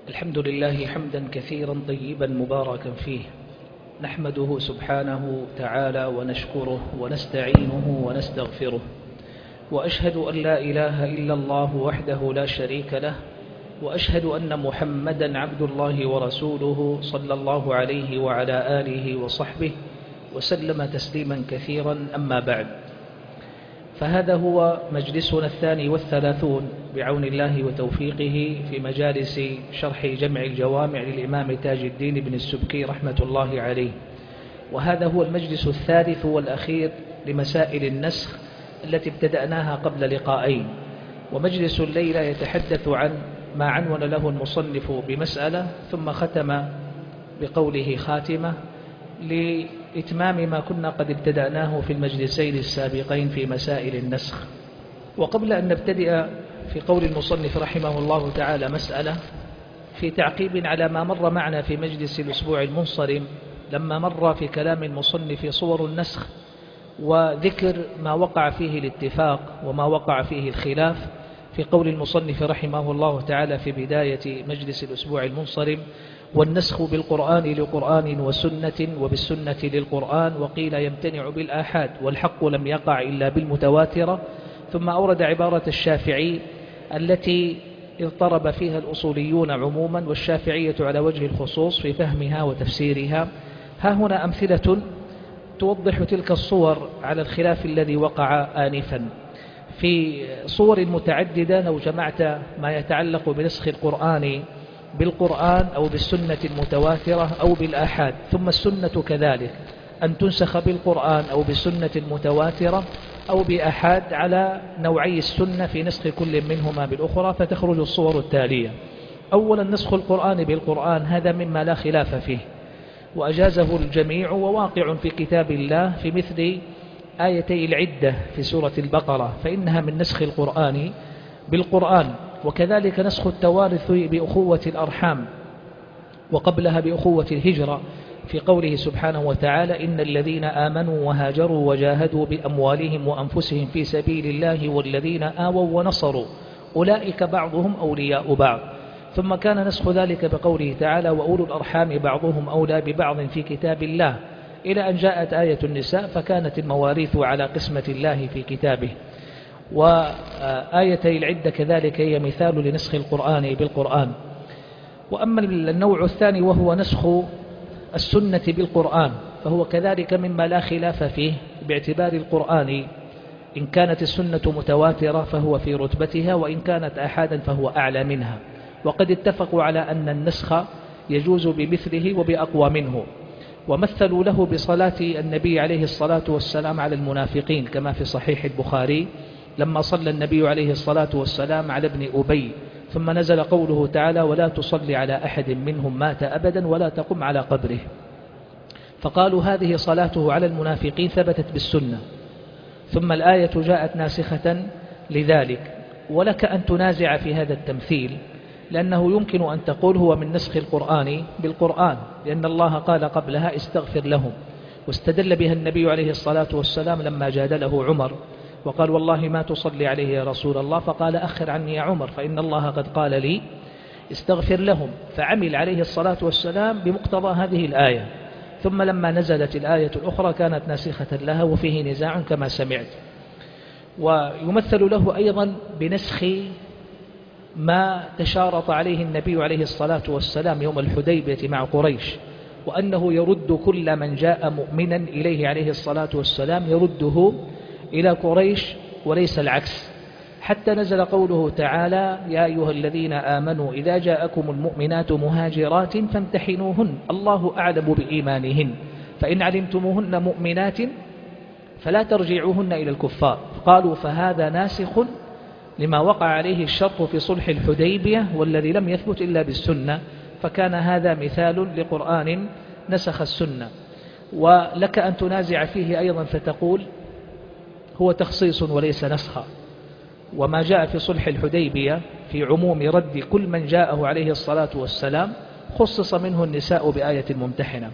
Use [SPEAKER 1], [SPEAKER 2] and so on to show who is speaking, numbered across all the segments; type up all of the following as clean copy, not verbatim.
[SPEAKER 1] الحمد لله حمدا كثيرا طيبا مباركا فيه، نحمده سبحانه تعالى ونشكره ونستعينه ونستغفره، وأشهد أن لا إله إلا الله وحده لا شريك له، وأشهد أن محمدا عبد الله ورسوله صلى الله عليه وعلى آله وصحبه وسلم تسليما كثيرا. أما بعد، فهذا هو مجلسنا 32 بعون الله وتوفيقه في مجالس شرح جمع الجوامع للإمام تاج الدين بن السبكي رحمة الله عليه، وهذا هو المجلس الثالث والأخير لمسائل النسخ التي ابتدأناها قبل لقاءين. ومجلس الليلة يتحدث عن ما عنون له المصنف بمسألة ثم ختم بقوله خاتمة لإتمام ما كنا قد ابتدأناه في المجلسين السابقين في مسائل النسخ. وقبل أن نبتدئ في قول المصنف رحمه الله تعالى مسألة في تعقيب على ما مر معنا في مجلس الأسبوع المنصرم، لما مر في كلام المصنف صور النسخ وذكر ما وقع فيه الاتفاق وما وقع فيه الخلاف، في قول المصنف رحمه الله تعالى في بداية مجلس الأسبوع المنصرم: والنسخ بالقرآن لقرآن وسنة وبالسنة للقرآن، وقيل يمتنع بالآحاد والحق لم يقع إلا بالمتواترة. ثم أورد عبارة الشافعي التي اضطرب فيها الأصوليون عموما والشافعية على وجه الخصوص في فهمها وتفسيرها. ها هنا أمثلة توضح تلك الصور على الخلاف الذي وقع آنفا في صور متعددة. لو جمعت ما يتعلق بنسخ القرآن بالقرآن أو بالسنة المتواترة أو بالآحاد، ثم السنة كذلك أن تنسخ بالقرآن أو بالسنة المتواترة أو بآحاد، على نوعي السنة في نسخ كل منهما بالأخرى، فتخرج الصور التالية. أولا، نسخ القرآن بالقرآن، هذا مما لا خلاف فيه وأجازه الجميع وواقع في كتاب الله في مثل آيتي العدة في سورة البقرة، فإنها من نسخ القرآن بالقرآن. وكذلك نسخ التوارث بأخوة الأرحام وقبلها بأخوة الهجرة، في قوله سبحانه وتعالى: إن الذين آمنوا وهاجروا وجاهدوا بأموالهم وأنفسهم في سبيل الله والذين آووا ونصروا أولئك بعضهم أولياء بعض. ثم كان نسخ ذلك بقوله تعالى: وأولو الأرحام بعضهم أولى ببعض في كتاب الله، إلى أن جاءت آية النساء فكانت المواريث على قسمة الله في كتابه. وآيتي العدة كذلك هي مثال لنسخ القرآن بالقرآن. وأما النوع الثاني وهو نسخ السنة بالقرآن، فهو كذلك مما لا خلاف فيه باعتبار القرآن إن كانت السنة متواترة فهو في رتبتها، وإن كانت آحادا فهو أعلى منها. وقد اتفقوا على أن النسخ يجوز بمثله وبأقوى منه، ومثلوا له بصلاة النبي عليه الصلاة والسلام على المنافقين، كما في صحيح البخاري لما صلى النبي عليه الصلاة والسلام على ابن أبي، ثم نزل قوله تعالى: ولا تصلي على أحد منهم مات أبدا ولا تقم على قبره. فقالوا هذه صلاته على المنافقين ثبتت بالسنة، ثم الآية جاءت ناسخة لذلك. ولك أن تنازع في هذا التمثيل، لأنه يمكن أن تقول هو من نسخ القرآن بالقرآن، لأن الله قال قبلها: استغفر لهم، واستدل بها النبي عليه الصلاة والسلام لما جادله عمر وقال: والله ما تصلي عليه يا رسول الله، فقال: أخر عني يا عمر فإن الله قد قال لي استغفر لهم. فعمل عليه الصلاة والسلام بمقتضى هذه الآية. ثم لما نزلت الآية الأخرى كانت ناسخة لها، وفيه نزاع كما سمعت. ويمثل له أيضا بنسخ ما تشارط عليه النبي عليه الصلاة والسلام يوم الحديبية مع قريش، وأنه يرد كل من جاء مؤمنا إليه عليه الصلاة والسلام يرده إلى قريش وليس العكس، حتى نزل قوله تعالى: يا أيها الذين آمنوا إذا جاءكم المؤمنات مهاجرات فامتحنوهن الله أعلم بإيمانهن فإن علمتموهن مؤمنات فلا ترجعوهن إلى الكفار. قالوا فهذا ناسخ لما وقع عليه الشرط في صلح الحديبية والذي لم يثبت إلا بالسنة، فكان هذا مثال لقرآن نسخ السنة. ولك أن تنازع فيه أيضا فتقول هو تخصيص وليس نسخا، وما جاء في صلح الحديبية في عموم رد كل من جاءه عليه الصلاة والسلام خصص منه النساء بآية الممتحنة.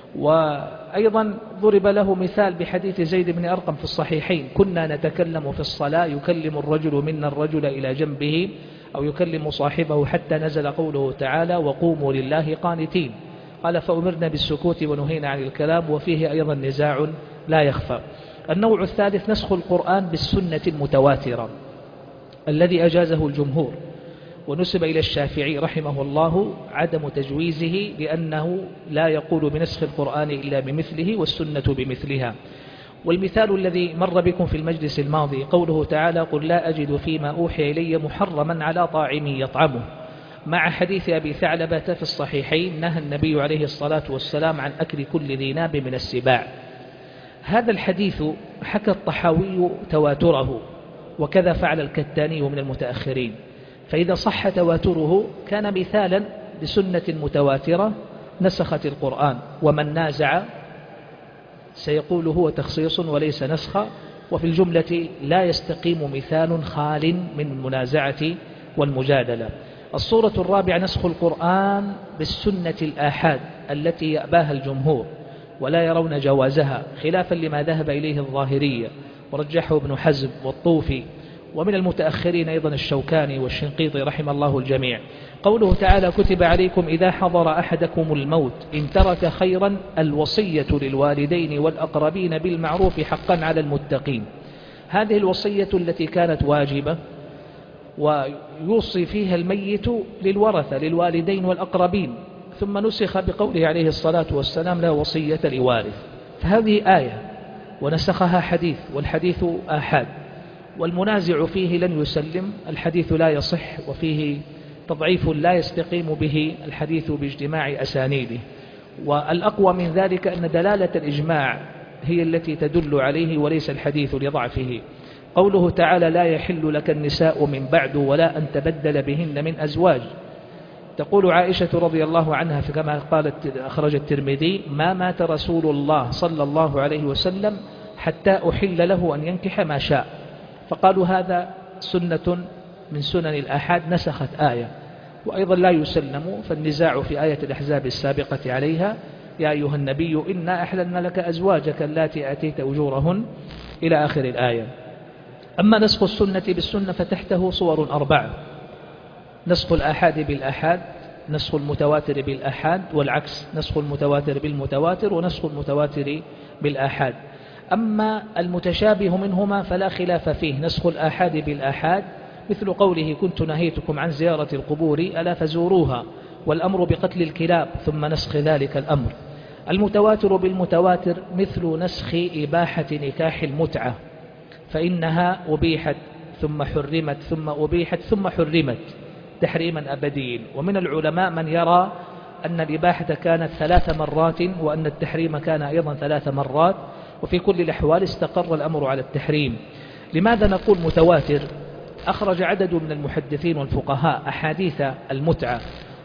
[SPEAKER 1] وأيضا ضرب له مثال بحديث زيد بن أرقم في الصحيحين: كنا نتكلم في الصلاة يكلم الرجل منا الرجل إلى جنبه أو يكلم صاحبه حتى نزل قوله تعالى وقوموا لله قانتين. قال فأمرنا بالسكوت ونهينا عن الكلام، وفيه أيضا نزاع لا يخفى. النوع الثالث نسخ القرآن بالسنة المتواترة الذي أجازه الجمهور، ونسب إلى الشافعي رحمه الله عدم تجويزه لأنه لا يقول بنسخ القرآن إلا بمثله والسنة بمثلها. والمثال الذي مر بكم في المجلس الماضي قوله تعالى قل لا أجد فيما أوحي إلي محرما على طاعم يطعمه، مع حديث أبي ثعلبة في الصحيحين نهى النبي عليه الصلاة والسلام عن أكل كل ذي ناب من السباع. هذا الحديث حكى الطحاوي تواتره، وكذا فعل الكتاني من المتأخرين، فإذا صح تواتره كان مثالا لسنة متواترة نسخت القرآن. ومن نازع سيقول هو تخصيص وليس نسخا، وفي الجملة لا يستقيم مثال خال من المنازعة والمجادلة. الصورة الرابعة نسخ القرآن بالسنة الآحاد التي يأباها الجمهور ولا يرون جوازها، خلافا لما ذهب إليه الظاهرية ورجحه ابن حزم والطوفي، ومن المتأخرين أيضا الشوكاني والشنقيطي رحم الله الجميع. قوله تعالى كتب عليكم إذا حضر أحدكم الموت إن ترك خيرا الوصية للوالدين والأقربين بالمعروف حقا على المتقين. هذه الوصية التي كانت واجبة ويوصي فيها الميت للورثة للوالدين والأقربين، ثم نسخ بقوله عليه الصلاة والسلام لا وصية لوارث. فهذه آية ونسخها حديث، والحديث آحاد، والمنازع فيه لن يسلم، الحديث لا يصح وفيه تضعيف لا يستقيم به الحديث باجتماع أسانيده. والأقوى من ذلك أن دلالة الإجماع هي التي تدل عليه وليس الحديث لضعفه. قوله تعالى لا يحل لك النساء من بعد ولا أن تبدل بهن من أزواج. تقول عائشة رضي الله عنها كما قالت أخرج الترمذي ما مات رسول الله صلى الله عليه وسلم حتى أحل له أن ينكح ما شاء، فقالوا هذا سنة من سنن الآحاد نسخت آية. وأيضا لا يسلم، فالنزاع في آية الأحزاب السابقة عليها يا أيها النبي إنا أحللنا لك أزواجك اللاتي آتيت أجورهن إلى آخر الآية. أما نسخ السنة بالسنة فتحته صور أربعة: نسخ الآحاد بالآحاد، نسخ المتواتر بالآحاد، والعكس نسخ المتواتر بالمتواتر، ونسخ المتواتر بالآحاد. أما المتشابه منهما فلا خلاف فيه، نسخ الآحاد بالآحاد مثل قوله كنت نهيتكم عن زيارة القبور ألا فزوروها، والأمر بقتل الكلاب، ثم نسخ ذلك الأمر. المتواتر بالمتواتر مثل نسخ إباحة نكاح المتعة، فإنها أبيحت ثم حرمت ثم أبيحت ثم حرمت تحريما أبديا. ومن العلماء من يرى أن الإباحة كانت 3 مرات وأن التحريم كان أيضا 3 مرات، وفي كل الأحوال استقر الأمر على التحريم. لماذا نقول متواتر؟ أخرج عدد من المحدثين والفقهاء أحاديث المتعة،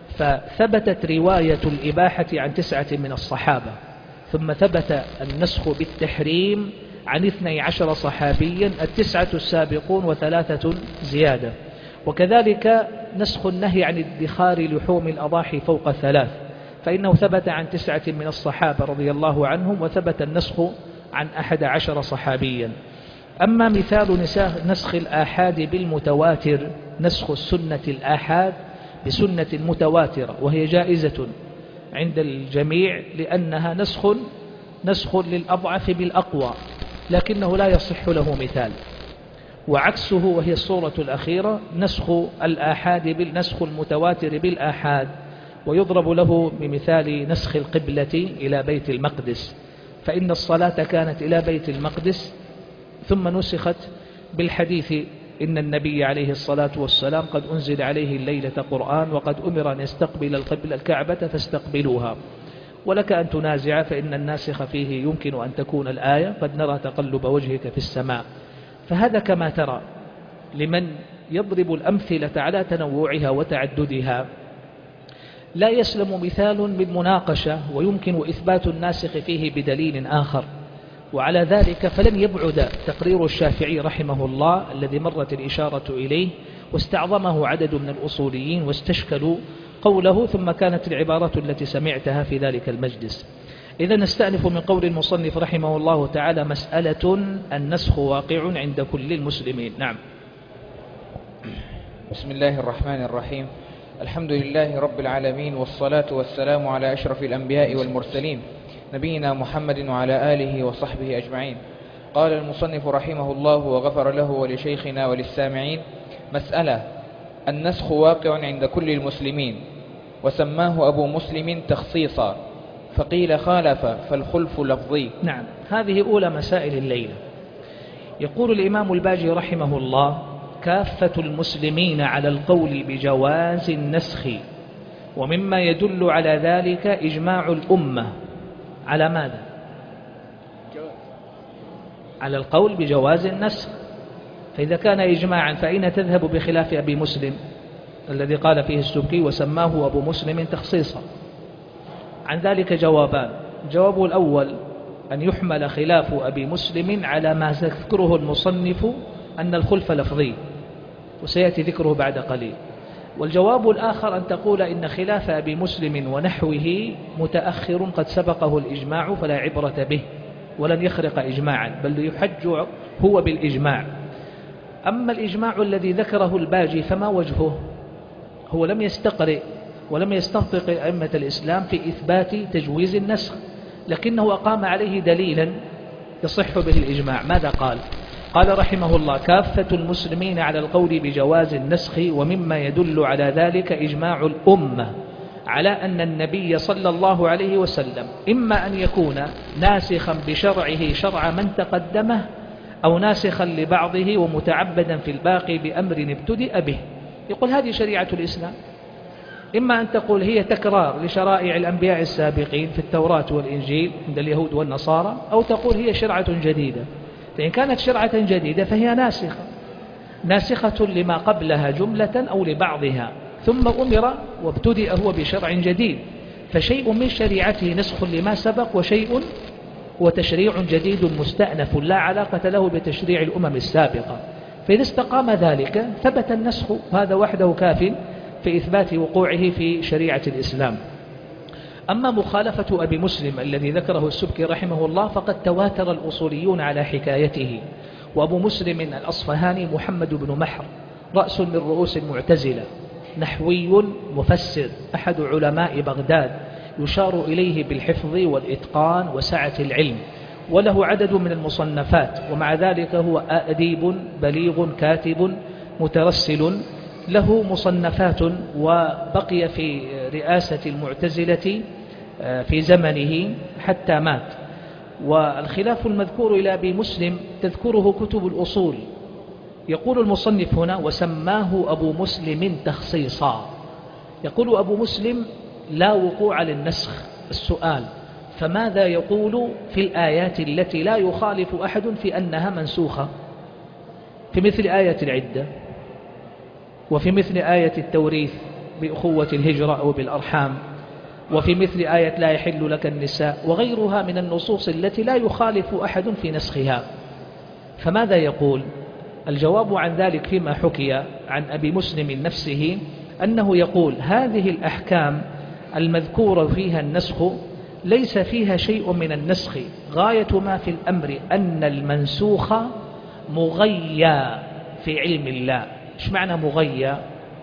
[SPEAKER 1] فثبتت رواية الإباحة عن 9 من الصحابة، ثم ثبت النسخ بالتحريم عن 12 صحابيا، 9 السابقون و3 زيادة. وكذلك نسخ النهي عن ادخار لحوم الأضاحي فوق 3، فإنه ثبت عن 9 من الصحابة رضي الله عنهم، وثبت النسخ عن 11 صحابيا. أما مثال نسخ الآحاد بالمتواتر نسخ السنة الآحاد بسنة متواترة، وهي جائزة عند الجميع لأنها نسخ للأضعف بالأقوى، لكنه لا يصح له مثال. وعكسه وهي الصورة الأخيرة نسخ الآحاد بالنسخ المتواتر بالآحاد، ويضرب له بمثال نسخ القبلة إلى بيت المقدس، فإن الصلاة كانت إلى بيت المقدس ثم نسخت بالحديث إن النبي عليه الصلاة والسلام قد أنزل عليه الليلة قرآن وقد أمر أن يستقبل الكعبة فاستقبلوها. ولك أن تنازع، فإن الناسخ فيه يمكن أن تكون الآية قد نرى تقلب وجهك في السماء. فهذا كما ترى لمن يضرب الأمثلة على تنوعها وتعددها لا يسلم مثال بالمناقشة، ويمكن إثبات الناسخ فيه بدليل آخر. وعلى ذلك فلن يبعد تقرير الشافعي رحمه الله الذي مرت الإشارة إليه واستعظمه عدد من الأصوليين واستشكلوا قوله، ثم كانت العبارة التي سمعتها في ذلك المجلس. إذا نستأنف من قول المصنف رحمه الله تعالى: مسألة النسخ واقع عند كل المسلمين. نعم.
[SPEAKER 2] بسم الله الرحمن الرحيم. الحمد لله رب العالمين، والصلاة والسلام على أشرف الأنبياء والمرسلين نبينا محمد وعلى آله وصحبه أجمعين. قال المصنف رحمه الله وغفر له ولشيخنا وللسامعين: مسألة: النسخ واقع عند كل المسلمين، وسماه أبو مسلم تخصيصا، فقيل خالف فالخلف لفظي.
[SPEAKER 1] نعم، هذه أولى مسائل الليلة. يقول الإمام الباجي رحمه الله: كافة المسلمين على القول بجواز النسخ، ومما يدل على ذلك إجماع الأمة على ماذا؟ على القول بجواز النسخ. فإذا كان إجماعا فأين تذهب بخلاف أبي مسلم الذي قال فيه السبكي وسماه أبو مسلم تخصيصا؟ عن ذلك جوابان: الجواب الأول أن يحمل خلاف أبي مسلم على ما يذكره المصنف أن الخلف لفظي، وسيأتي ذكره بعد قليل. والجواب الآخر أن تقول إن خلاف أبي مسلم ونحوه متأخر قد سبقه الإجماع فلا عبرة به ولن يخرق إجماعا، بل يحج هو بالإجماع. أما الإجماع الذي ذكره الباجي فما وجهه؟ هو لم يستقرئ ولم يستنطق أئمة الإسلام في إثبات تجويز النسخ، لكنه أقام عليه دليلا يصح به الإجماع. ماذا قال؟ قال رحمه الله: كافة المسلمين على القول بجواز النسخ، ومما يدل على ذلك إجماع الأمة على أن النبي صلى الله عليه وسلم إما أن يكون ناسخا بشرعه شرع من تقدمه، أو ناسخا لبعضه ومتعبدا في الباقي بأمر ابتدأ به. يقول هذه شريعة الإسلام، إما أن تقول هي تكرار لشرائع الأنبياء السابقين في التوراة والإنجيل عند اليهود والنصارى، أو تقول هي شرعة جديدة. فإن كانت شرعة جديدة فهي ناسخة لما قبلها جملة أو لبعضها، ثم أمر وابتدأ هو بشرع جديد، فشيء من شريعته نسخ لما سبق، وشيء هو تشريع جديد مستأنف لا علاقة له بتشريع الأمم السابقة. فإذا استقام ذلك ثبت النسخ، وهذا وحده كاف في إثبات وقوعه في شريعة الإسلام. أما مخالفة أبي مسلم الذي ذكره السبكي رحمه الله فقد تواتر الأصوليون على حكايته. وأبو مسلم الأصفهاني محمد بن محر رأس من رؤوس المعتزلة، نحوي مفسر، أحد علماء بغداد، يشار إليه بالحفظ والإتقان وسعة العلم، وله عدد من المصنفات، ومع ذلك هو أديب بليغ كاتب مترسل، له مصنفات، وبقي في رئاسة المعتزلة في زمنه حتى مات. والخلاف المذكور إلى أبي مسلم تذكره كتب الأصول. يقول المصنف هنا: وسماه أبو مسلم تخصيصا. يقول أبو مسلم لا وقوع للنسخ. السؤال: فماذا يقول في الآيات التي لا يخالف أحد في أنها منسوخة؟ في مثل آية العدة، وفي مثل آية التوريث بأخوة الهجرة أو بالأرحام، وفي مثل آية لا يحل لك النساء، وغيرها من النصوص التي لا يخالف أحد في نسخها. فماذا يقول؟ الجواب عن ذلك فيما حكي عن أبي مسلم نفسه أنه يقول: هذه الأحكام المذكورة فيها النسخ ليس فيها شيء من النسخ، غاية ما في الأمر أن المنسوخ مغيى في علم الله. إيش معنى مغيى؟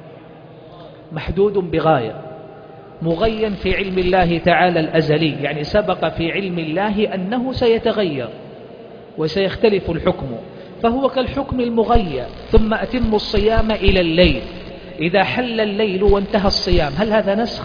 [SPEAKER 1] محدود بغاية، مغيا في علم الله تعالى الأزلي، يعني سبق في علم الله أنه سيتغير وسيختلف الحكم، فهو كالحكم المغيى. ثم أتم الصيام إلى الليل، إذا حل الليل وانتهى الصيام، هل هذا نسخ؟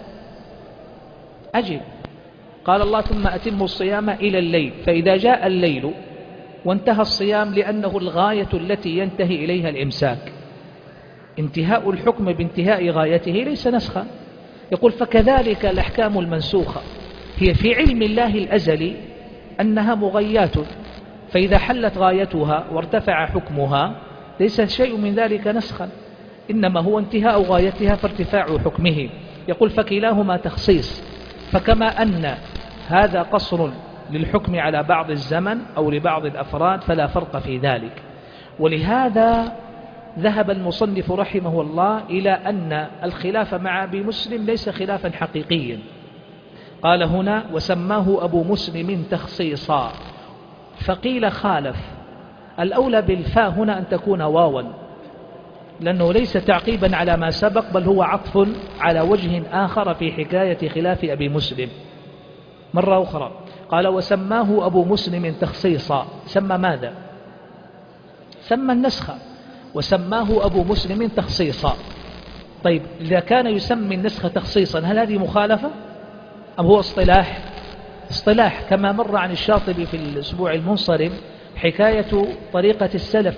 [SPEAKER 1] أجل، قال الله: ثم أتم الصيام إلى الليل، فإذا جاء الليل وانتهى الصيام لأنه الغاية التي ينتهي إليها الإمساك، انتهاء الحكم بانتهاء غايته ليس نسخا. يقول: فكذلك الأحكام المنسوخة هي في علم الله الأزلي أنها مغيات، فإذا حلت غايتها وارتفع حكمها ليس شيء من ذلك نسخا، إنما هو انتهاء غايتها فارتفاع حكمه. يقول: فكلاهما تخصيص، فكما أن هذا قصر للحكم على بعض الزمن أو لبعض الأفراد فلا فرق في ذلك. ولهذا ذهب المصنف رحمه الله إلى أن الخلاف مع أبي مسلم ليس خلافا حقيقيا. قال هنا: وسماه أبو مسلم تخصيصا. فقيل خالف. الأولى بالفاء هنا أن تكون واوا، لأنه ليس تعقيبا على ما سبق، بل هو عطف على وجه آخر في حكاية خلاف أبي مسلم. مرة أخرى قال وسماه أبو مسلم تخصيصا. سمى ماذا؟ سمى النسخ، وسماه أبو مسلم تخصيصا. طيب إذا كان يسمي النسخ تخصيصا هل هذه مخالفة أم هو اصطلاح؟ اصطلاح، كما مر عن الشاطبي في الأسبوع المنصرم حكاية طريقة السلف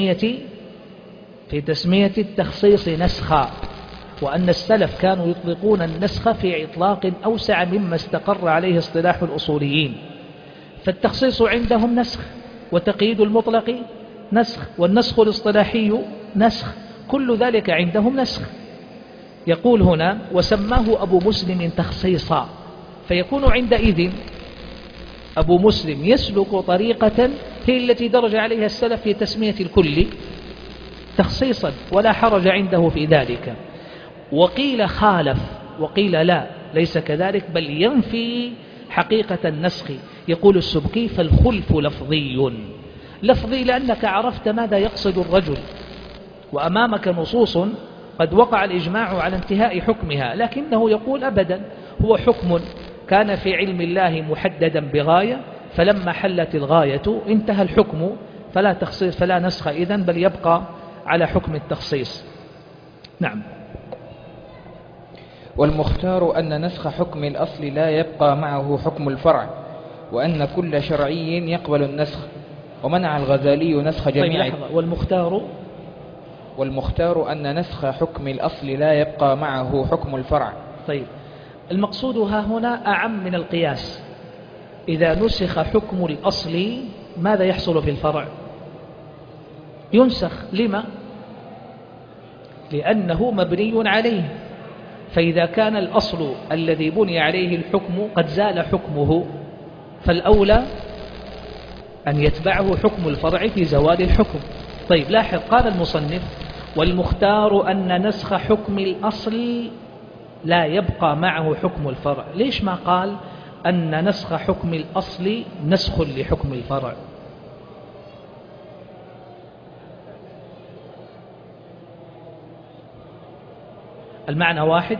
[SPEAKER 1] في تسمية التخصيص نسخا، وأن السلف كانوا يطلقون النسخ في إطلاق أوسع مما استقر عليه اصطلاح الأصوليين. فالتخصيص عندهم نسخ، وتقييد المطلق نسخ، والنسخ الاصطلاحي نسخ، كل ذلك عندهم نسخ. يقول هنا وسماه أبو مسلم تخصيصا، فيكون عندئذ أبو مسلم يسلك طريقة هي التي درج عليها السلف في تسمية الكل تخصيصا، ولا حرج عنده في ذلك. وقيل خالف، وقيل لا ليس كذلك، بل ينفي حقيقة النسخ. يقول السبكي فالخلف لفظي. لفظي لأنك عرفت ماذا يقصد الرجل، وأمامك نصوص قد وقع الإجماع على انتهاء حكمها، لكنه يقول أبدا هو حكم كان في علم الله محددا بغاية، فلما حلت الغاية انتهى الحكم، فلا تخصيص فلا نسخ إذن، بل يبقى على حكم التخصيص. نعم.
[SPEAKER 2] والمختار أن نسخ حكم الأصل لا يبقى معه حكم الفرع، وأن كل شرعي يقبل النسخ، ومنع الغزالي نسخ جميع.
[SPEAKER 1] طيب
[SPEAKER 2] والمختار أن نسخ حكم الأصل لا يبقى معه حكم الفرع.
[SPEAKER 1] طيب المقصود ها هنا أعم من القياس. إذا نسخ حكم الأصل ماذا يحصل في الفرع؟ ينسخ. لما؟ لأنه مبني عليه. فإذا كان الأصل الذي بني عليه الحكم قد زال حكمه، فالأولى أن يتبعه حكم الفرع في زوال الحكم. طيب لاحظ، قال المصنف والمختار أن نسخ حكم الأصل لا يبقى معه حكم الفرع. ليش ما قال أن نسخ حكم الأصل نسخ لحكم الفرع؟ المعنى واحد.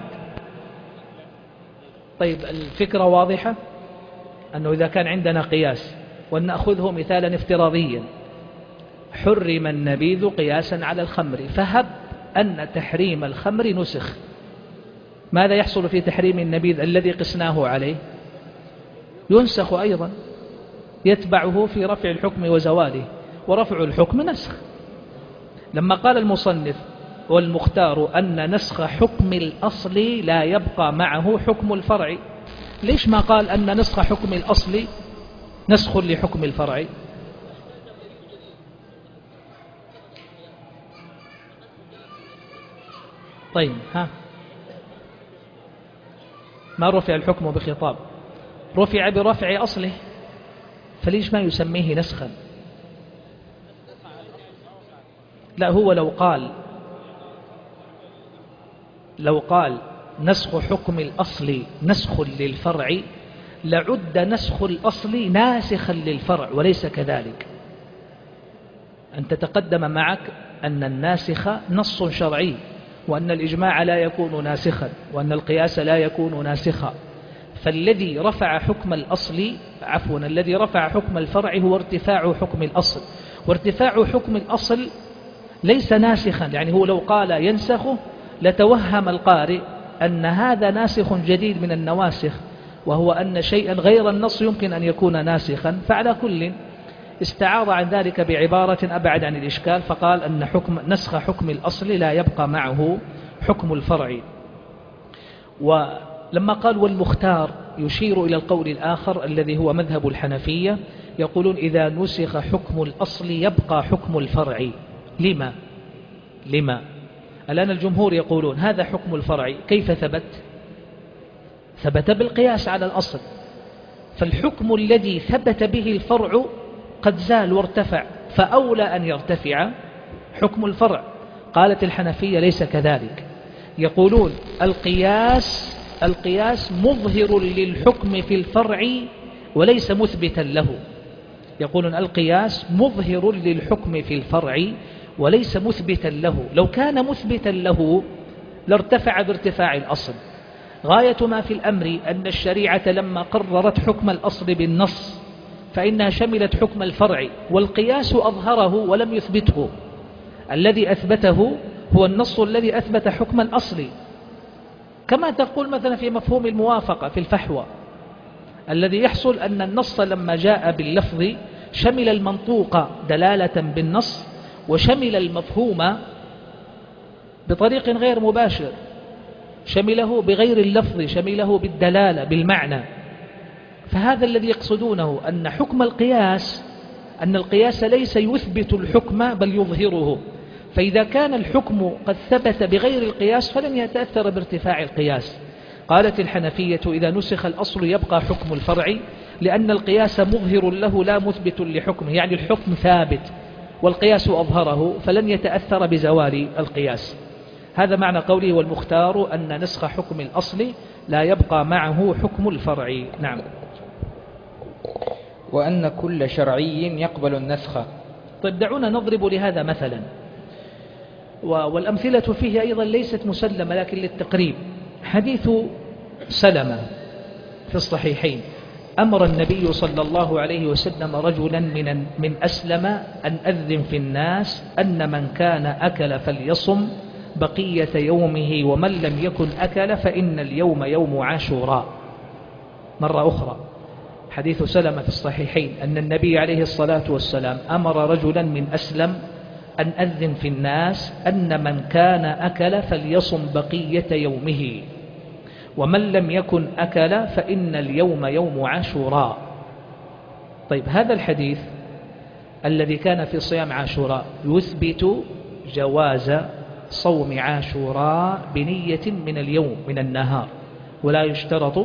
[SPEAKER 1] طيب الفكرة واضحة، أنه إذا كان عندنا قياس، ونأخذه مثالا افتراضيا، حرم النبيذ قياسا على الخمر، فهب أن تحريم الخمر نسخ، ماذا يحصل في تحريم النبيذ الذي قسناه عليه؟ ينسخ أيضا، يتبعه في رفع الحكم وزواله، ورفع الحكم نسخ. لما قال المصنف والمختار أن نسخ حكم الأصل لا يبقى معه حكم الفرع، ليش ما قال أن نسخ حكم الأصل نسخ لحكم الفرع؟ طيب ما رفع الحكم بخطاب، رفع برفع أصله، فليش ما يسميه نسخا؟ لا، هو لو قال نسخ حكم الأصل نسخ للفرع لعد نسخ الأصل ناسخا للفرع، وليس كذلك. أنت تقدم معك أن الناسخ نص شرعي، وأن الإجماع لا يكون ناسخا، وأن القياس لا يكون ناسخا. فالذي رفع حكم الأصل الذي رفع حكم الفرع هو ارتفاع حكم الأصل، وارتفاع حكم الأصل ليس ناسخا. يعني هو لو قال ينسخه لتوهم القارئ أن هذا ناسخ جديد من النواسخ، وهو أن شيئا غير النص يمكن أن يكون ناسخا. فعلى كل استعاض عن ذلك بعبارة أبعد عن الإشكال، فقال أن نسخ حكم الأصل لا يبقى معه حكم الفرع. ولما قال والمختار يشير إلى القول الآخر الذي هو مذهب الحنفية، يقولون إذا نسخ حكم الأصل يبقى حكم الفرع. لما؟ الآن الجمهور يقولون هذا حكم الفرع، كيف ثبت بالقياس على الأصل، فالحكم الذي ثبت به الفرع قد زال وارتفع، فأولى أن يرتفع حكم الفرع. قالت الحنفية ليس كذلك، يقولون القياس مظهر للحكم في الفرع وليس مثبتا له. يقولون القياس مظهر للحكم في الفرع وليس مثبتا له. لو كان مثبتا له لارتفع بارتفاع الأصل. غاية ما في الأمر أن الشريعة لما قررت حكم الأصل بالنص فإنها شملت حكم الفرع، والقياس أظهره ولم يثبته. الذي أثبته هو النص الذي أثبت حكم الأصل، كما تقول مثلا في مفهوم الموافقة في الفحوى. الذي يحصل أن النص لما جاء باللفظ شمل المنطوق دلالة بالنص، وشمل المفهوم بطريق غير مباشر، شمله بغير اللفظ، شمله بالدلالة بالمعنى. فهذا الذي يقصدونه أن حكم القياس، أن القياس ليس يثبت الحكم بل يظهره. فإذا كان الحكم قد ثبت بغير القياس فلن يتأثر بارتفاع القياس. قالت الحنفية إذا نسخ الأصل يبقى حكم الفرع، لأن القياس مظهر له لا مثبت لحكمه، يعني الحكم ثابت والقياس أظهره فلن يتأثر بزوال القياس. هذا معنى قوله والمختار أن نسخ حكم الأصل لا يبقى معه حكم الفرع. نعم.
[SPEAKER 2] وأن كل شرعي يقبل النسخ.
[SPEAKER 1] طيب دعونا نضرب لهذا مثلا، والأمثلة فيه أيضا ليست مسلمة لكن للتقريب. حديث سلمة في الصحيحين: أمر النبي صلى الله عليه وسلم رجلا من أسلم أن أذن في الناس أن من كان أكل فليصم بقية يومه، ومن لم يكن أكل فإن اليوم يوم عاشوراء. مرة أخرى حديث سلمة في الصحيحين أن النبي عليه الصلاة والسلام أمر رجلا من أسلم أن أذن في الناس أن من كان أكل فليصم بقية يومه، ومن لم يكن أكل فإن اليوم يوم عاشوراء. طيب هذا الحديث الذي كان في صيام عاشوراء يثبت جواز صوم عاشوراء بنية من اليوم من النهار، ولا يشترط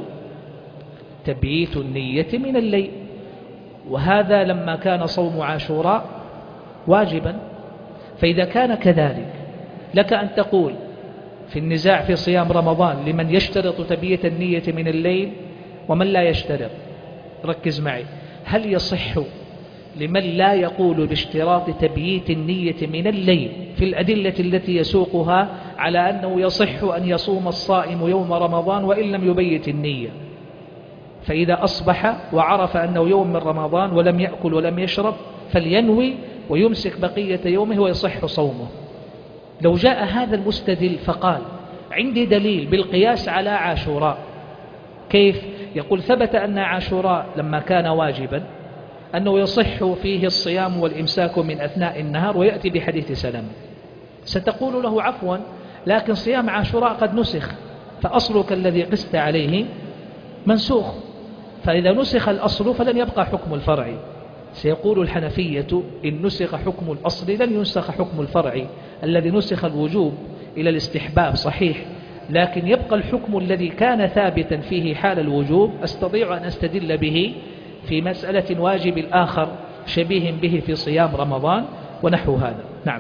[SPEAKER 1] تبييت النية من الليل. وهذا لما كان صوم عاشوراء واجبا. فإذا كان كذلك لك أن تقول في النزاع في صيام رمضان لمن يشترط تبييت النية من الليل ومن لا يشترط. ركز معي، هل يصح لمن لا يقول باشتراط تبييت النية من الليل في الأدلة التي يسوقها على أنه يصح أن يصوم الصائم يوم رمضان وإن لم يبيت النية؟ فإذا أصبح وعرف أنه يوم من رمضان ولم يأكل ولم يشرب فلينوي ويمسك بقية يومه ويصح صومه. لو جاء هذا المستدل فقال عندي دليل بالقياس على عاشوراء، كيف؟ يقول ثبت أن عاشوراء لما كان واجبا أنه يصح فيه الصيام والإمساك من أثناء النهار، ويأتي بحديث سلام. ستقول له عفوا لكن صيام عاشوراء قد نسخ، فأصلك الذي قست عليه منسوخ، فإذا نسخ الأصل فلن يبقى حكم الفرع. سيقول الحنفية إن نسخ حكم الأصل لن ينسخ حكم الفرع الذي نسخ الوجوب إلى الاستحباب صحيح، لكن يبقى الحكم الذي كان ثابتا فيه حال الوجوب أستطيع أن أستدل به في مسألة واجب الآخر شبيه به في صيام رمضان ونحو هذا. نعم.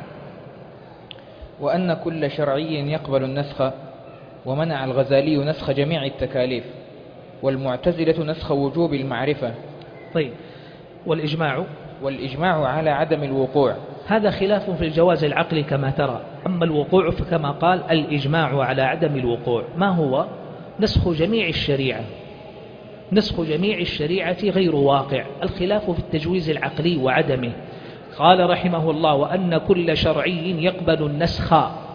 [SPEAKER 2] وأن كل شرعي يقبل النسخ. ومنع الغزالي نسخ جميع التكاليف، والمعتزلة نسخ وجوب المعرفة.
[SPEAKER 1] طيب
[SPEAKER 2] والإجماع على عدم الوقوع.
[SPEAKER 1] هذا خلاف في الجواز العقلي كما ترى. أما الوقوع فكما قال الإجماع على عدم الوقوع. ما هو؟ نسخ جميع الشريعة. نسخ جميع الشريعة غير واقع. الخلاف في التجويز العقلي وعدمه. قال رحمه الله وأن كل شرعي يقبل النسخ.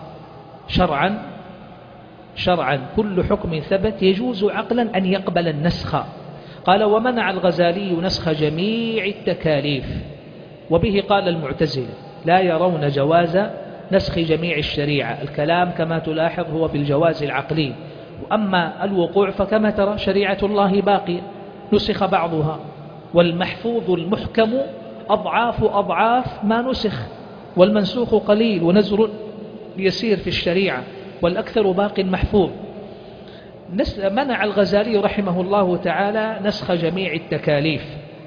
[SPEAKER 1] شرعا كل حكم ثبت يجوز عقلا أن يقبل النسخ. قال ومنع الغزالي نسخ جميع التكاليف، وبه قال المعتزلة لا يرون جواز نسخ جميع الشريعة. الكلام كما تلاحظ هو في الجواز العقلي. وأما الوقوع فكما ترى شريعة الله باقية نسخ بعضها، والمحفوظ المحكم أضعاف ما نسخ، والمنسوخ قليل ونزر يسير في الشريعة، والأكثر باق محفوظ. منع الغزالي رحمه الله تعالى نسخ جميع التكاليف،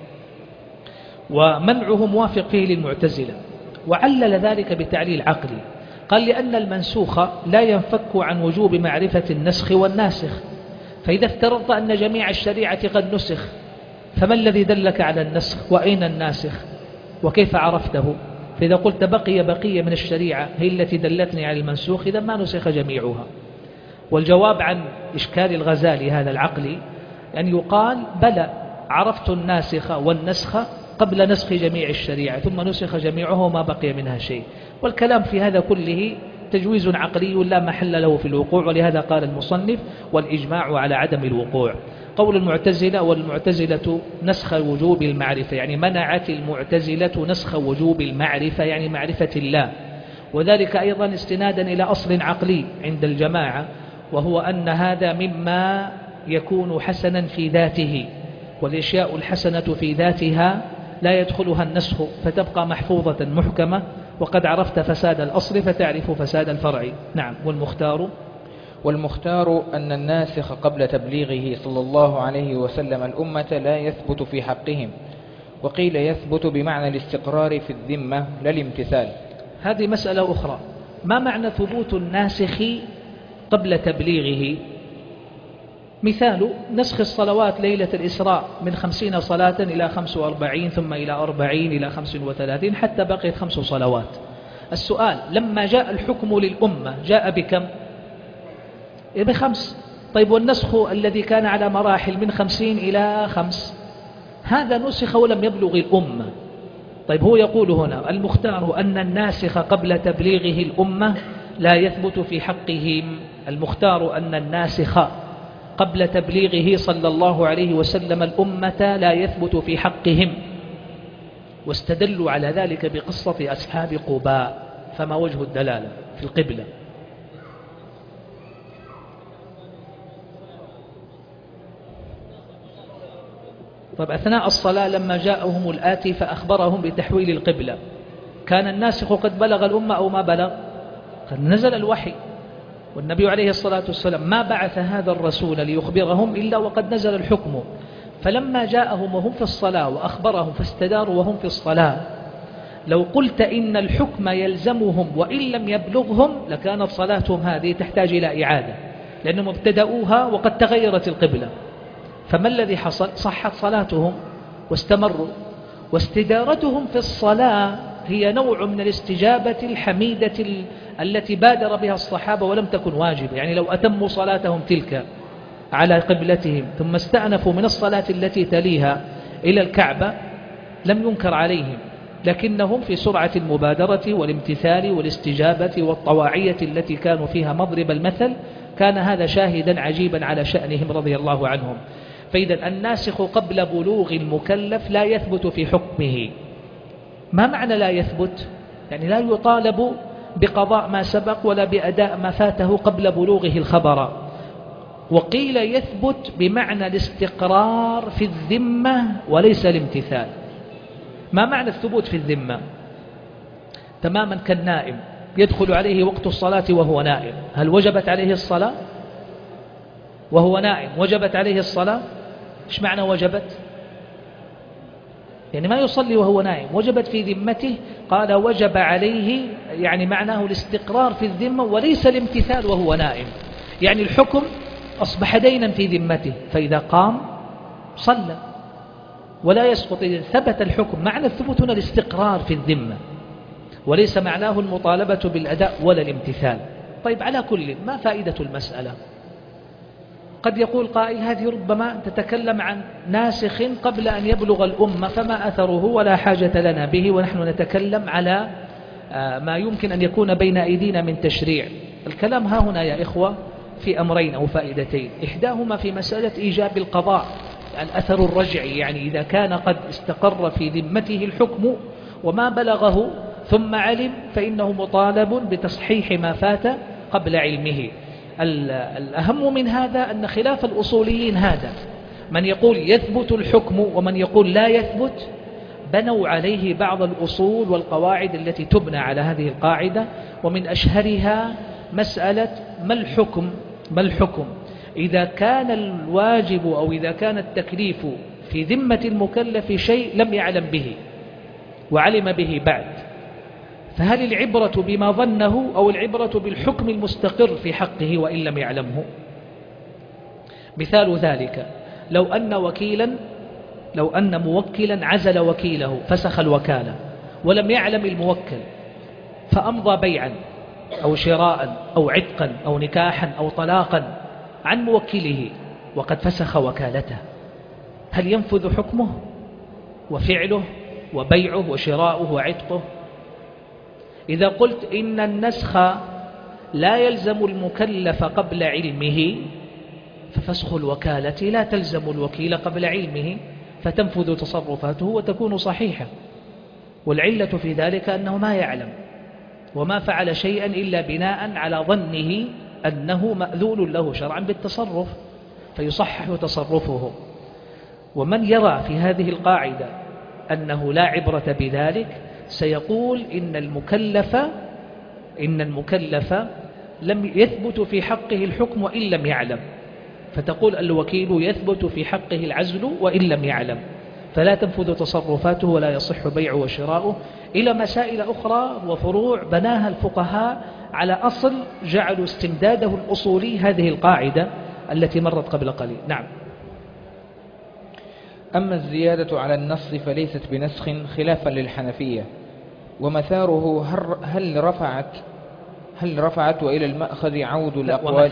[SPEAKER 1] ومنعه موافق فيه للمعتزلة، وعلل ذلك بتعليل عقلي. قال لأن المنسوخ لا ينفك عن وجوب معرفة النسخ والناسخ، فإذا افترضت أن جميع الشريعة قد نسخ فما الذي دلك على النسخ؟ وأين الناسخ؟ وكيف عرفته؟ فإذا قلت بقية من الشريعة هي التي دلتني على المنسوخ، إذا ما نسخ جميعها. والجواب عن إشكال الغزالي هذا العقلي أن يقال بلى عرفت الناسخ والنسخ قبل نسخ جميع الشريعة ثم نسخ جميعه وما بقي منها شيء. والكلام في هذا كله تجويز عقلي لا محل له في الوقوع، ولهذا قال المصنف والإجماع على عدم الوقوع. قول المعتزلة والمعتزلة نسخ وجوب المعرفة، يعني منعت المعتزلة نسخ وجوب المعرفة يعني معرفة الله، وذلك أيضا استنادا إلى أصل عقلي عند الجماعة، وهو أن هذا مما يكون حسنا في ذاته، والأشياء الحسنة في ذاتها لا يدخلها النسخ فتبقى محفوظة محكمة، وقد عرفت فساد الأصل فتعرف فساد الفرع. نعم.
[SPEAKER 2] والمختار أن الناسخ قبل تبليغه صلى الله عليه وسلم الأمة لا يثبت في حقهم، وقيل يثبت بمعنى الاستقرار في الذمة لا الامتثال.
[SPEAKER 1] هذه مسألة أخرى. ما معنى ثبوت الناسخ قبل تبليغه؟ مثال نسخ الصلوات ليلة الإسراء من 50 صلاة إلى 45 ثم إلى 40 إلى 35 حتى بقيت 5 صلوات. السؤال لما جاء الحكم للأمة جاء بكم؟ ب5. طيب والنسخ الذي كان على مراحل من 50 إلى 5 هذا نسخ ولم يبلغ الأمة. طيب هو يقول هنا المختار أن الناسخ قبل تبليغه الأمة لا يثبت في حقهم. المختار أن الناسخ قبل تبليغه صلى الله عليه وسلم الأمة لا يثبت في حقهم، واستدلوا على ذلك بقصة أصحاب قباء. فما وجه الدلالة في القبلة؟ طيب أثناء الصلاة لما جاءهم الآتي فأخبرهم بتحويل القبلة، كان الناسخ قد بلغ الأمة أو ما بلغ؟ قد نزل الوحي، والنبي عليه الصلاة والسلام ما بعث هذا الرسول ليخبرهم إلا وقد نزل الحكم. فلما جاءهم وهم في الصلاة وأخبرهم فاستداروا وهم في الصلاة، لو قلت إن الحكم يلزمهم وإن لم يبلغهم لكانت صلاتهم هذه تحتاج إلى إعادة، لأنهم ابتدأوها وقد تغيرت القبلة. فما الذي حصل؟ صحت صلاتهم واستمروا. واستدارتهم في الصلاة هي نوع من الاستجابة الحميدة التي بادر بها الصحابة ولم تكن واجبة. يعني لو أتموا صلاتهم تلك على قبلتهم ثم استأنفوا من الصلاة التي تليها إلى الكعبة لم ينكر عليهم، لكنهم في سرعة المبادرة والامتثال والاستجابة والطواعية التي كانوا فيها مضرب المثل كان هذا شاهدا عجيبا على شأنهم رضي الله عنهم. فإذا الناسخ قبل بلوغ المكلف لا يثبت في حكمه. ما معنى لا يثبت؟ يعني لا يطالب بقضاء ما سبق ولا بأداء ما فاته قبل بلوغه الخبر. وقيل يثبت بمعنى الاستقرار في الذمة وليس الامتثال. ما معنى الثبوت في الذمة؟ تماما كالنائم يدخل عليه وقت الصلاة وهو نائم، هل وجبت عليه الصلاة؟ وهو نائم وجبت عليه الصلاة؟ إيش معنى وجبت؟ يعني ما يصلي وهو نائم، وجبت في ذمته. قال وجب عليه يعني معناه الاستقرار في الذمة وليس الامتثال وهو نائم. يعني الحكم أصبح دينا في ذمته، فإذا قام صلى ولا يسقط. إذا ثبت الحكم، معنى الثبوت هنا الاستقرار في الذمة وليس معناه المطالبة بالأداء ولا الامتثال. طيب على كل ما فائدة المسألة؟ قد يقول قائل هذه ربما تتكلم عن ناسخ قبل أن يبلغ الأمة فما أثره ولا حاجة لنا به، ونحن نتكلم على ما يمكن أن يكون بين أيدينا من تشريع. الكلام ها هنا يا إخوة في أمرين أو فائدتين، إحداهما في مسألة إيجاب القضاء، الأثر الرجعي، يعني إذا كان قد استقر في ذمته الحكم وما بلغه ثم علم فإنه مطالب بتصحيح ما فات قبل علمه. الأهم من هذا أن خلاف الأصوليين هذا، من يقول يثبت الحكم ومن يقول لا يثبت، بنوا عليه بعض الأصول والقواعد التي تبنى على هذه القاعدة. ومن أشهرها مسألة ما الحكم إذا كان الواجب أو إذا كان التكليف في ذمة المكلف شيء لم يعلم به وعلم به بعد، فهل العبرة بما ظنه أو العبرة بالحكم المستقر في حقه وإن لم يعلمه؟ مثال ذلك لو أن موكلا عزل وكيله فسخ الوكالة، ولم يعلم الموكل فأمضى بيعا أو شراء أو عتقا أو نكاحا أو طلاقا عن موكله وقد فسخ وكالته، هل ينفذ حكمه وفعله وبيعه وشراؤه وعتقه؟ إذا قلت إن النسخ لا يلزم المكلف قبل علمه، ففسخ الوكالة لا تلزم الوكيل قبل علمه، فتنفذ تصرفاته وتكون صحيحة. والعلة في ذلك أنه ما يعلم وما فعل شيئا إلا بناء على ظنه أنه مأذون له شرعا بالتصرف، فيصحح تصرفه. ومن يرى في هذه القاعدة أنه لا عبرة بذلك سيقول إن المكلف لم يثبت في حقه الحكم وإن لم يعلم، فتقول الوكيل يثبت في حقه العزل وإن لم يعلم، فلا تنفذ تصرفاته ولا يصح بيعه وشراؤه، إلى مسائل أخرى وفروع بناها الفقهاء على أصل جعلوا استمداده الأصولي هذه القاعدة التي مرت قبل قليل. نعم.
[SPEAKER 2] أما الزيادة على النص فليست بنسخ خلافا للحنفية، ومثاره هل رفعت وإلى المأخذ عود الأقوال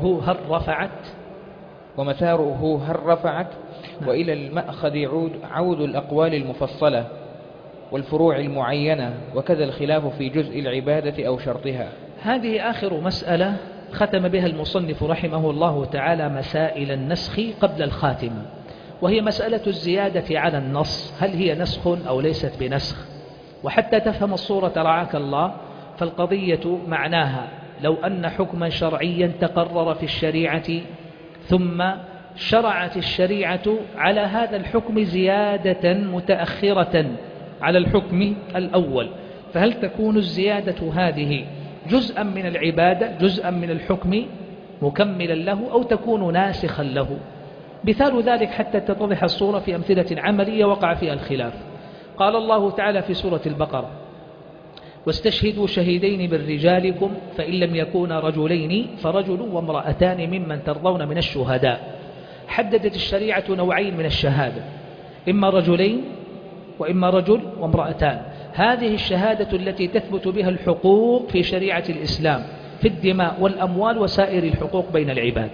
[SPEAKER 2] ومثاره هل رفعت وإلى المأخذ عود الأقوال المفصلة والفروع المعينة، وكذا الخلاف في جزء العبادة أو شرطها.
[SPEAKER 1] هذه آخر مسألة ختم بها المصنف رحمه الله تعالى مسائل النسخ قبل الخاتمة، وهي مسألة الزيادة على النص، هل هي نسخ أو ليست بنسخ؟ وحتى تفهم الصورة رعاك الله، فالقضية معناها لو أن حكما شرعيا تقرر في الشريعة ثم شرعت الشريعة على هذا الحكم زيادة متأخرة على الحكم الأول، فهل تكون الزيادة هذه جزءا من العبادة جزءا من الحكم مكملا له أو تكون ناسخا له؟ مثال ذلك حتى تتضح الصورة في أمثلة عملية وقع فيها الخلاف. قال الله تعالى في سورة البقرة: واستشهدوا شهيدين من رجالكم فإن لم يكونا رجلين فرجل وامرأتان ممن ترضون من الشهداء. حددت الشريعة نوعين من الشهادة، إما رجلين وإما رجل وامرأتان. هذه الشهادة التي تثبت بها الحقوق في شريعة الإسلام في الدماء والأموال وسائر الحقوق بين العباد.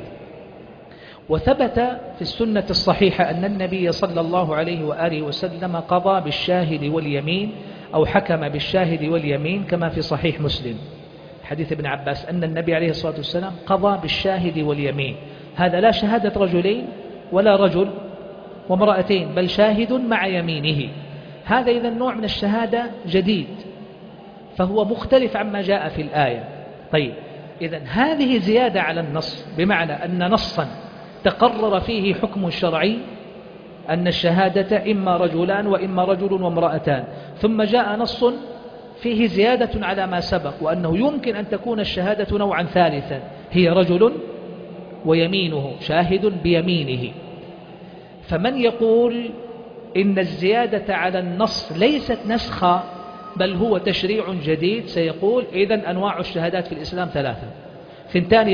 [SPEAKER 1] وثبت في السنة الصحيحة أن النبي صلى الله عليه وآله وسلم قضى بالشاهد واليمين أو حكم بالشاهد واليمين كما في صحيح مسلم حديث ابن عباس أن النبي عليه الصلاة والسلام قضى بالشاهد واليمين. هذا لا شهادة رجلين ولا رجل وامرأتين، بل شاهد مع يمينه. هذا إذا نوع من الشهادة جديد، فهو مختلف عما جاء في الآية. طيب، إذا هذه زيادة على النص، بمعنى أن نصا تقرر فيه حكم شرعي أن الشهادة إما رجلان وإما رجل وامرأتان، ثم جاء نص فيه زيادة على ما سبق، وأنه يمكن أن تكون الشهادة نوعا ثالثا هي رجل ويمينه، شاهد بيمينه. فمن يقول إن الزيادة على النص ليست نسخا بل هو تشريع جديد، سيقول إذن أنواع الشهادات في الإسلام ثلاثة: ثنتان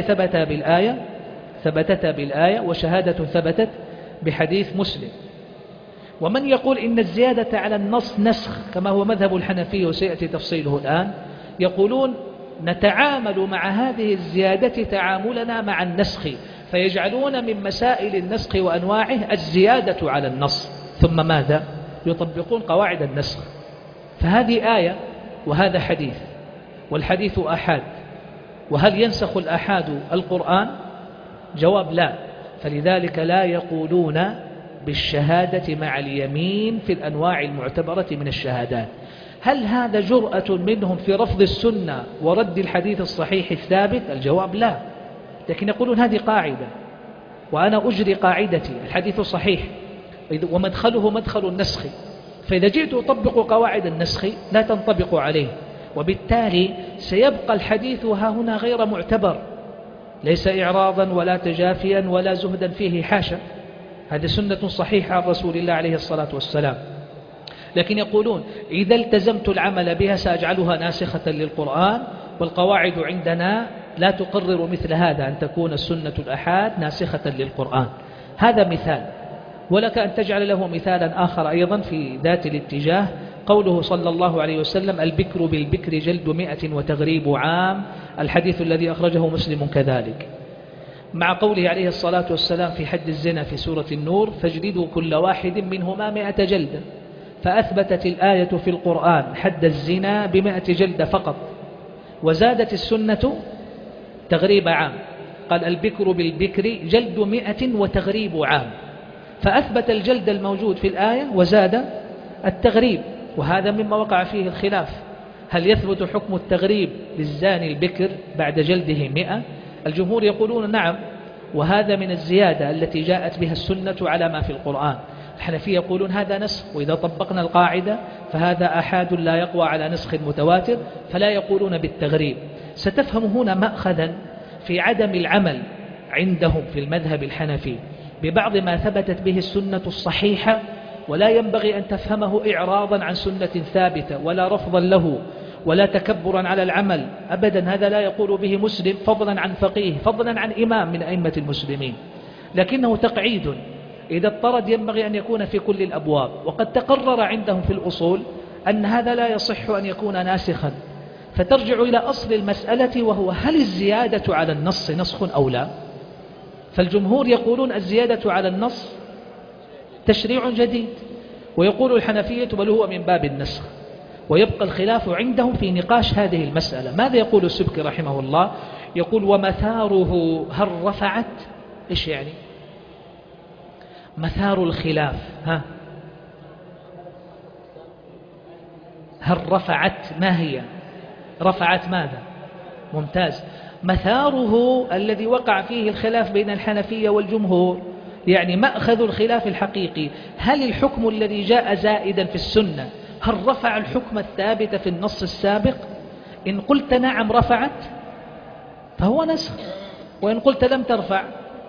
[SPEAKER 1] ثبتتا بالآية وشهادة ثبتت بحديث مسلم. ومن يقول إن الزيادة على النص نسخ كما هو مذهب الحنفية وسيأتي تفصيله الآن، يقولون نتعامل مع هذه الزيادة تعاملنا مع النسخ، فيجعلون من مسائل النسخ وأنواعه الزيادة على النص، ثم ماذا؟ يطبقون قواعد النسخ. فهذه آية وهذا حديث، والحديث أحاد، وهل ينسخ الأحاد القرآن؟ جواب لا. فلذلك لا يقولون بالشهادة مع اليمين في الأنواع المعتبرة من الشهادات. هل هذا جرأة منهم في رفض السنة ورد الحديث الصحيح الثابت؟ الجواب لا. لكن يقولون هذه قاعدة وأنا أجري قاعدتي، الحديث صحيح ومدخله مدخل النسخ، فإذا جئت أطبق قواعد النسخ لا تنطبق عليه، وبالتالي سيبقى الحديث ها هنا غير معتبر، ليس إعراضا ولا تجافيا ولا زهدا فيه، حاشا، هذه سنة صحيحة عن رسول الله عليه الصلاة والسلام. لكن يقولون إذا التزمت العمل بها سأجعلها ناسخة للقرآن، والقواعد عندنا لا تقرر مثل هذا، أن تكون السنة الأحاد ناسخة للقرآن. هذا مثال، ولك أن تجعل له مثالا آخر أيضا في ذات الاتجاه، قوله صلى الله عليه وسلم البكر بالبكر جلد 100 وتغريب عام، الحديث الذي أخرجه مسلم كذلك. مع قوله عليه الصلاة والسلام في حد الزنا في سورة النور فاجلدوا كل واحد منهما 100 جلدة، فأثبتت الآية في القرآن حد الزنا ب100 جلدة فقط، وزادت السنة تغريب عام، قال البكر بالبكر جلد 100 وتغريب عام، فأثبت الجلد الموجود في الآية وزاد التغريب. وهذا مما وقع فيه الخلاف، هل يثبت حكم التغريب للزاني البكر بعد جلده 100؟ الجمهور يقولون نعم، وهذا من الزيادة التي جاءت بها السنة على ما في القرآن. الحنفية يقولون هذا نسخ، وإذا طبقنا القاعدة فهذا أحاد لا يقوى على نسخ متواتر، فلا يقولون بالتغريب. ستفهم هنا مأخذا في عدم العمل عندهم في المذهب الحنفي ببعض ما ثبتت به السنة الصحيحة، ولا ينبغي أن تفهمه إعراضا عن سنة ثابتة ولا رفضا له ولا تكبرا على العمل أبدا، هذا لا يقول به مسلم فضلا عن فقيه فضلا عن إمام من أئمة المسلمين، لكنه تقعيد إذا اضطرد ينبغي أن يكون في كل الأبواب. وقد تقرر عندهم في الأصول أن هذا لا يصح أن يكون ناسخا، فترجع إلى أصل المسألة وهو هل الزيادة على النص نسخ أو لا؟ فالجمهور يقولون الزيادة على النص تشريع جديد، ويقول الحنفية بل هو من باب النسخ، ويبقى الخلاف عندهم في نقاش هذه المسألة. ماذا يقول السبكي رحمه الله؟ يقول ومثاره هل رفعت، إيش يعني مثار الخلاف؟ هل رفعت، ما هي رفعت ماذا؟ ممتاز. مثاره الذي وقع فيه الخلاف بين الحنفية والجمهور، يعني مأخذ الخلاف الحقيقي، هل الحكم الذي جاء زائدا في السنة هل رفع الحكم الثابت في النص السابق؟ إن قلت نعم رفعت فهو نسخ، وإن قلت لم ترفع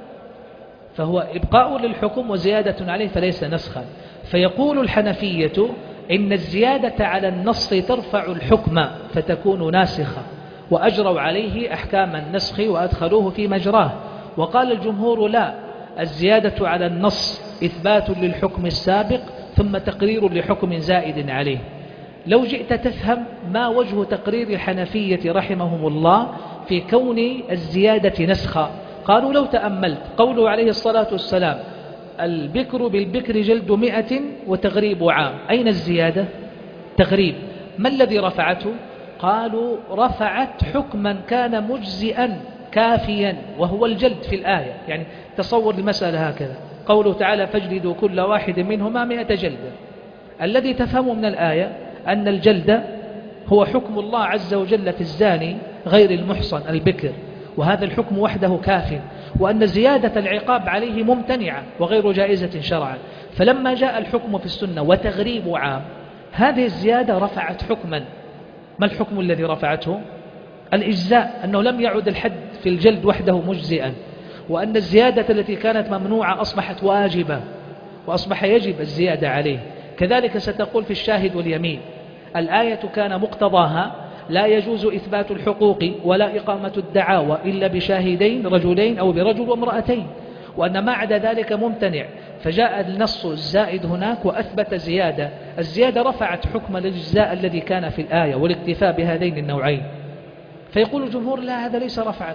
[SPEAKER 1] فهو إبقاء للحكم وزيادة عليه فليس نسخا. فيقول الحنفية إن الزيادة على النص ترفع الحكم فتكون ناسخة، وأجروا عليه أحكام النسخ وأدخلوه في مجراه. وقال الجمهور لا، الزيادة على النص إثبات للحكم السابق ثم تقرير لحكم زائد عليه. لو جئت تفهم ما وجه تقرير الحنفية رحمهم الله في كون الزيادة نسخة، قالوا لو تأملت قوله عليه الصلاة والسلام البكر بالبكر جلد 100 وتغريب عام، أين الزيادة؟ تغريب. ما الذي رفعته؟ قالوا رفعت حكما كان مجزئا كافيا وهو الجلد في الآية. يعني تصور المسألة هكذا، قوله تعالى فاجلدوا كل واحد منهما 100 جلدة، الذي تفهمه من الآية أن الجلد هو حكم الله عز وجل في الزاني غير المحصن البكر، وهذا الحكم وحده كاف، وأن زيادة العقاب عليه ممتنعة وغير جائزة شرعا. فلما جاء الحكم في السنة وتغريب عام، هذه الزيادة رفعت حكما. ما الحكم الذي رفعته؟ الإجزاء، أنه لم يعد الحد في الجلد وحده مجزئا، وأن الزيادة التي كانت ممنوعة أصبحت واجبة وأصبح يجب الزيادة عليه. كذلك ستقول في الشاهد واليمين، الآية كان مقتضاها لا يجوز إثبات الحقوق ولا إقامة الدعاوى إلا بشاهدين رجلين أو برجل وامرأتين، وأن ما عدا ذلك ممتنع، فجاء النص الزائد هناك وأثبت زيادة. الزيادة رفعت حكم الإجزاء الذي كان في الآية والاكتفاء بهذين النوعين. فيقول الجمهور لا، هذا ليس رفعا.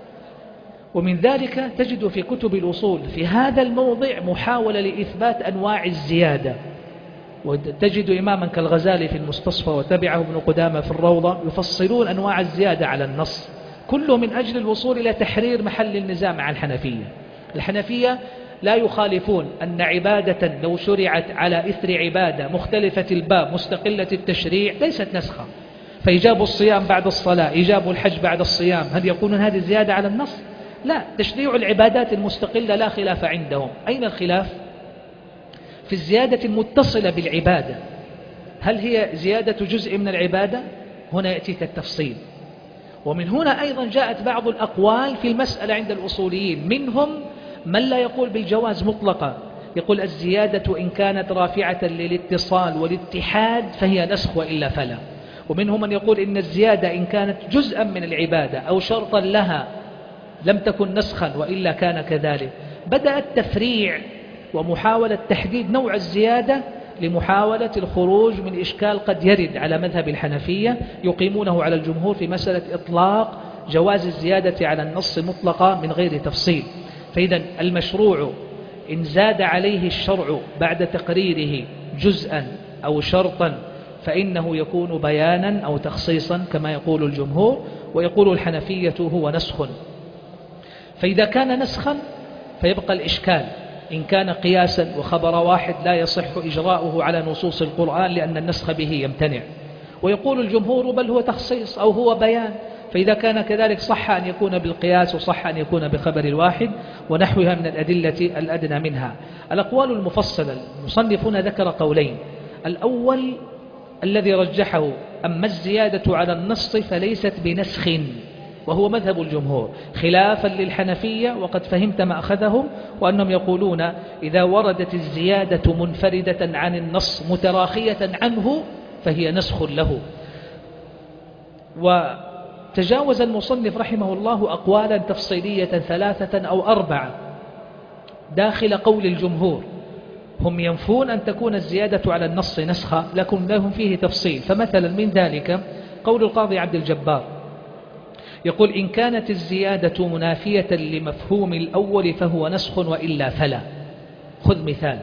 [SPEAKER 1] ومن ذلك تجد في كتب الأصول في هذا الموضع محاولة لإثبات أنواع الزيادة، وتجد إماما كالغزالي في المستصفى وتبعه ابن قدامة في الروضة يفصلون أنواع الزيادة على النص، كله من أجل الوصول إلى تحرير محل النزاع مع الحنفية. الحنفية لا يخالفون أن عبادة لو شرعت على إثر عبادة مختلفة الباب مستقلة التشريع ليست نسخة، فإيجاب الصيام بعد الصلاة، إيجاب الحج بعد الصيام، هل يقولون هذه زيادة على النص؟ لا، تشريع العبادات المستقلة لا خلاف عندهم. أين الخلاف؟ في الزيادة المتصلة بالعبادة، هل هي زيادة جزء من العبادة؟ هنا يأتيك التفصيل. ومن هنا أيضا جاءت بعض الأقوال في المسألة عند الأصوليين، منهم من لا يقول بالجواز مطلقا، يقول الزيادة إن كانت رافعة للاتصال والاتحاد فهي نسخ وإلا فلا. ومنهم من يقول إن الزيادة إن كانت جزءا من العبادة أو شرطا لها لم تكن نسخا وإلا كان كذلك. بدأ التفريع ومحاولة تحديد نوع الزيادة لمحاولة الخروج من إشكال قد يرد على مذهب الحنفية يقيمونه على الجمهور في مسألة إطلاق جواز الزيادة على النص مطلقة من غير تفصيل. فإذا المشروع إن زاد عليه الشرع بعد تقريره جزءا أو شرطا فإنه يكون بيانا أو تخصيصا كما يقول الجمهور، ويقول الحنفية هو نسخ. فإذا كان نسخا فيبقى الإشكال إن كان قياسا وخبر واحد لا يصح إجراؤه على نصوص القرآن لأن النسخ به يمتنع، ويقول الجمهور بل هو تخصيص أو هو بيان. فإذا كان كذلك صح أن يكون بالقياس وصح أن يكون بخبر الواحد ونحوها من الأدلة الأدنى منها. الأقوال المفصلة المصنفون ذكر قولين: الأول الذي رجحه أما الزيادة على النص فليست بنسخ، وهو مذهب الجمهور خلافا للحنفية، وقد فهمت ما أخذهم، وأنهم يقولون إذا وردت الزيادة منفردة عن النص متراخية عنه فهي نسخ له. وتجاوز المصنف رحمه الله أقوالا تفصيلية 3 أو 4 داخل قول الجمهور، هم ينفون أن تكون الزيادة على النص نسخة لكن لهم فيه تفصيل. فمثلا من ذلك قول القاضي عبد الجبار يقول: إن كانت الزيادة منافية لمفهوم الأول فهو نسخ وإلا فلا. خذ مثال: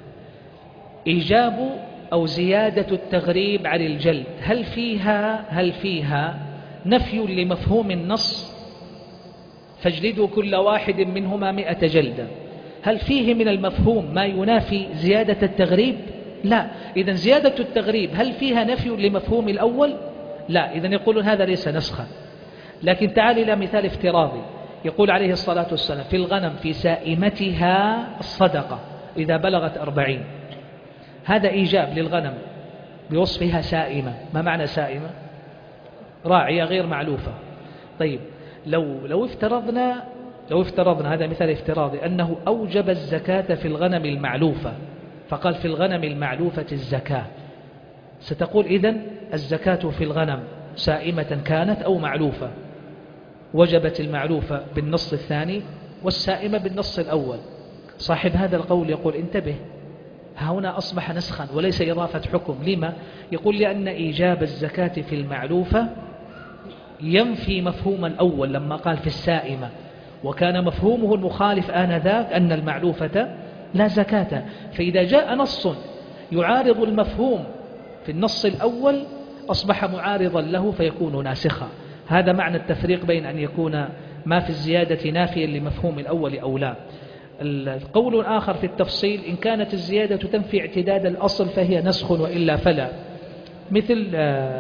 [SPEAKER 1] إيجاب أو زيادة التغريب عن الجلد، هل فيها نفي لمفهوم النص فاجلدوا كل واحد منهما 100 جلدة؟ هل فيه من المفهوم ما ينافي زيادة التغريب؟ لا. إذن زيادة التغريب هل فيها نفي لمفهوم الأول؟ لا. إذن يقولون هذا ليس نسخا. لكن تعال إلى مثال افتراضي، يقول عليه الصلاة والسلام: في الغنم في سائمتها الصدقة إذا بلغت 40. هذا إيجاب للغنم بوصفها سائمة. ما معنى سائمة؟ راعية غير معلوفة. طيب لو افترضنا هذا مثال افتراضي أنه أوجب الزكاة في الغنم المعلوفة، فقال في الغنم المعلوفة الزكاة، ستقول إذن الزكاة في الغنم سائمة كانت أو معلوفة، وجبت المعلوفة بالنص الثاني والسائمة بالنص الأول. صاحب هذا القول يقول: انتبه، هنا أصبح نسخا وليس إضافة حكم. لما؟ يقول: لأن إيجاب الزكاة في المعلوفة ينفي مفهوم الأول لما قال في السائمة، وكان مفهومه المخالف آنذاك أن المعلوفة لا زكاة. فإذا جاء نص يعارض المفهوم في النص الأول أصبح معارضا له فيكون ناسخا. هذا معنى التفريق بين أن يكون ما في الزيادة نافيا لمفهوم الأول أو لا. القول الآخر في التفصيل: إن كانت الزيادة تنفي اعتداد الأصل فهي نسخ وإلا فلا. مثل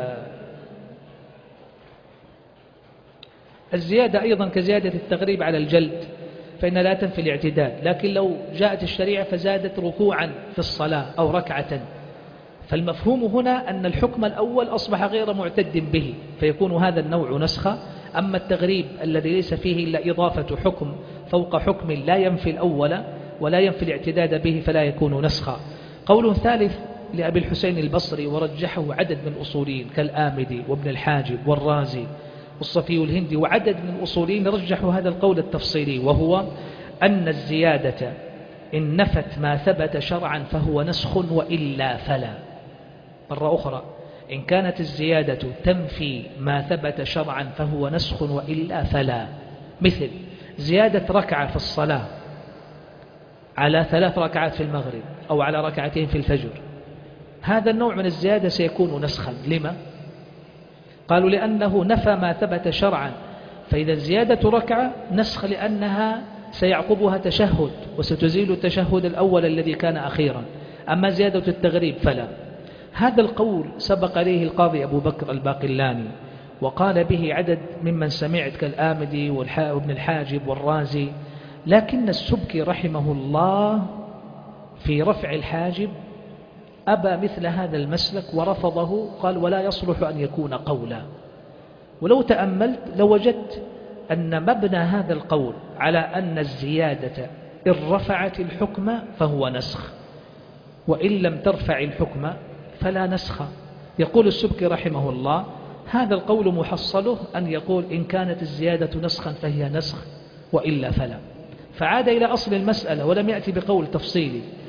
[SPEAKER 1] الزيادة أيضا كزيادة التغريب على الجلد فإن لا تنفي الاعتداد، لكن لو جاءت الشريعة فزادت ركوعا في الصلاة أو ركعة، فالمفهوم هنا أن الحكم الأول أصبح غير معتد به فيكون هذا النوع نسخة. أما التغريب الذي ليس فيه إلا إضافة حكم فوق حكم لا ينفي الأول ولا ينفي الاعتداد به فلا يكون نسخا. قول ثالث لأبي الحسين البصري ورجحه عدد من الأصوليين كالآمدي وابن الحاجب والرازي والصفي الهندي وعدد من الأصوليين رجحوا هذا القول التفصيلي، وهو أن الزيادة إن نفت ما ثبت شرعا فهو نسخ وإلا فلا. مرة أخرى: إن كانت الزيادة تنفي ما ثبت شرعا فهو نسخ وإلا فلا. مثل زيادة ركعة في الصلاة على 3 ركعات في المغرب أو على 2 ركعات في الفجر، هذا النوع من الزيادة سيكون نسخا. لما؟ قالوا لأنه نفى ما ثبت شرعا، فإذا زيادة ركعة نسخ لأنها سيعقبها تشهد وستزيل التشهد الأول الذي كان أخيرا. أما زيادة التغريب فلا. هذا القول سبق عليه القاضي أبو بكر الباقلاني وقال به عدد ممن سمعت كالآمدي وابن الحاجب والرازي، لكن السبكي رحمه الله في رفع الحاجب أبى مثل هذا المسلك ورفضه، قال: ولا يصلح أن يكون قولا. ولو تأملت لوجدت أن مبنى هذا القول على أن الزيادة إن رفعت الحكم فهو نسخ، وإن لم ترفع الحكم فلا نسخ. يقول السبكي رحمه الله: هذا القول محصله أن يقول إن كانت الزيادة نسخا فهي نسخ وإلا فلا. فعاد إلى أصل المسألة ولم يأتي بقول تفصيلي،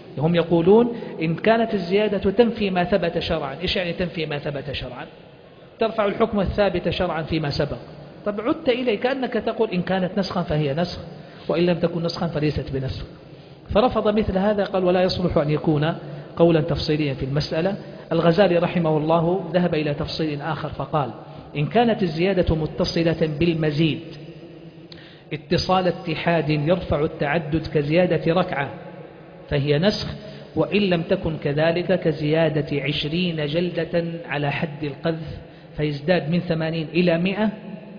[SPEAKER 1] هم يقولون إن كانت الزيادة تنفي ما ثبت شرعا. إيش يعني تنفي ما ثبت شرعا؟ ترفع الحكم الثابت شرعا فيما سبق. طب عدت إليه كأنك تقول إن كانت نسخا فهي نسخ، وإن لم تكن نسخا فليست بنسخ. فرفض مثل هذا، قال ولا يصلح أن يكون قولا تفصيليا في المسألة. الغزالي رحمه الله ذهب إلى تفصيل آخر فقال إن كانت الزيادة متصلة بالمزيد اتصال اتحاد يرفع التعدد كزيادة ركعة فهي نسخ، وإن لم تكن كذلك كزيادة 20 جلدة على حد القذف فيزداد من 80 إلى 100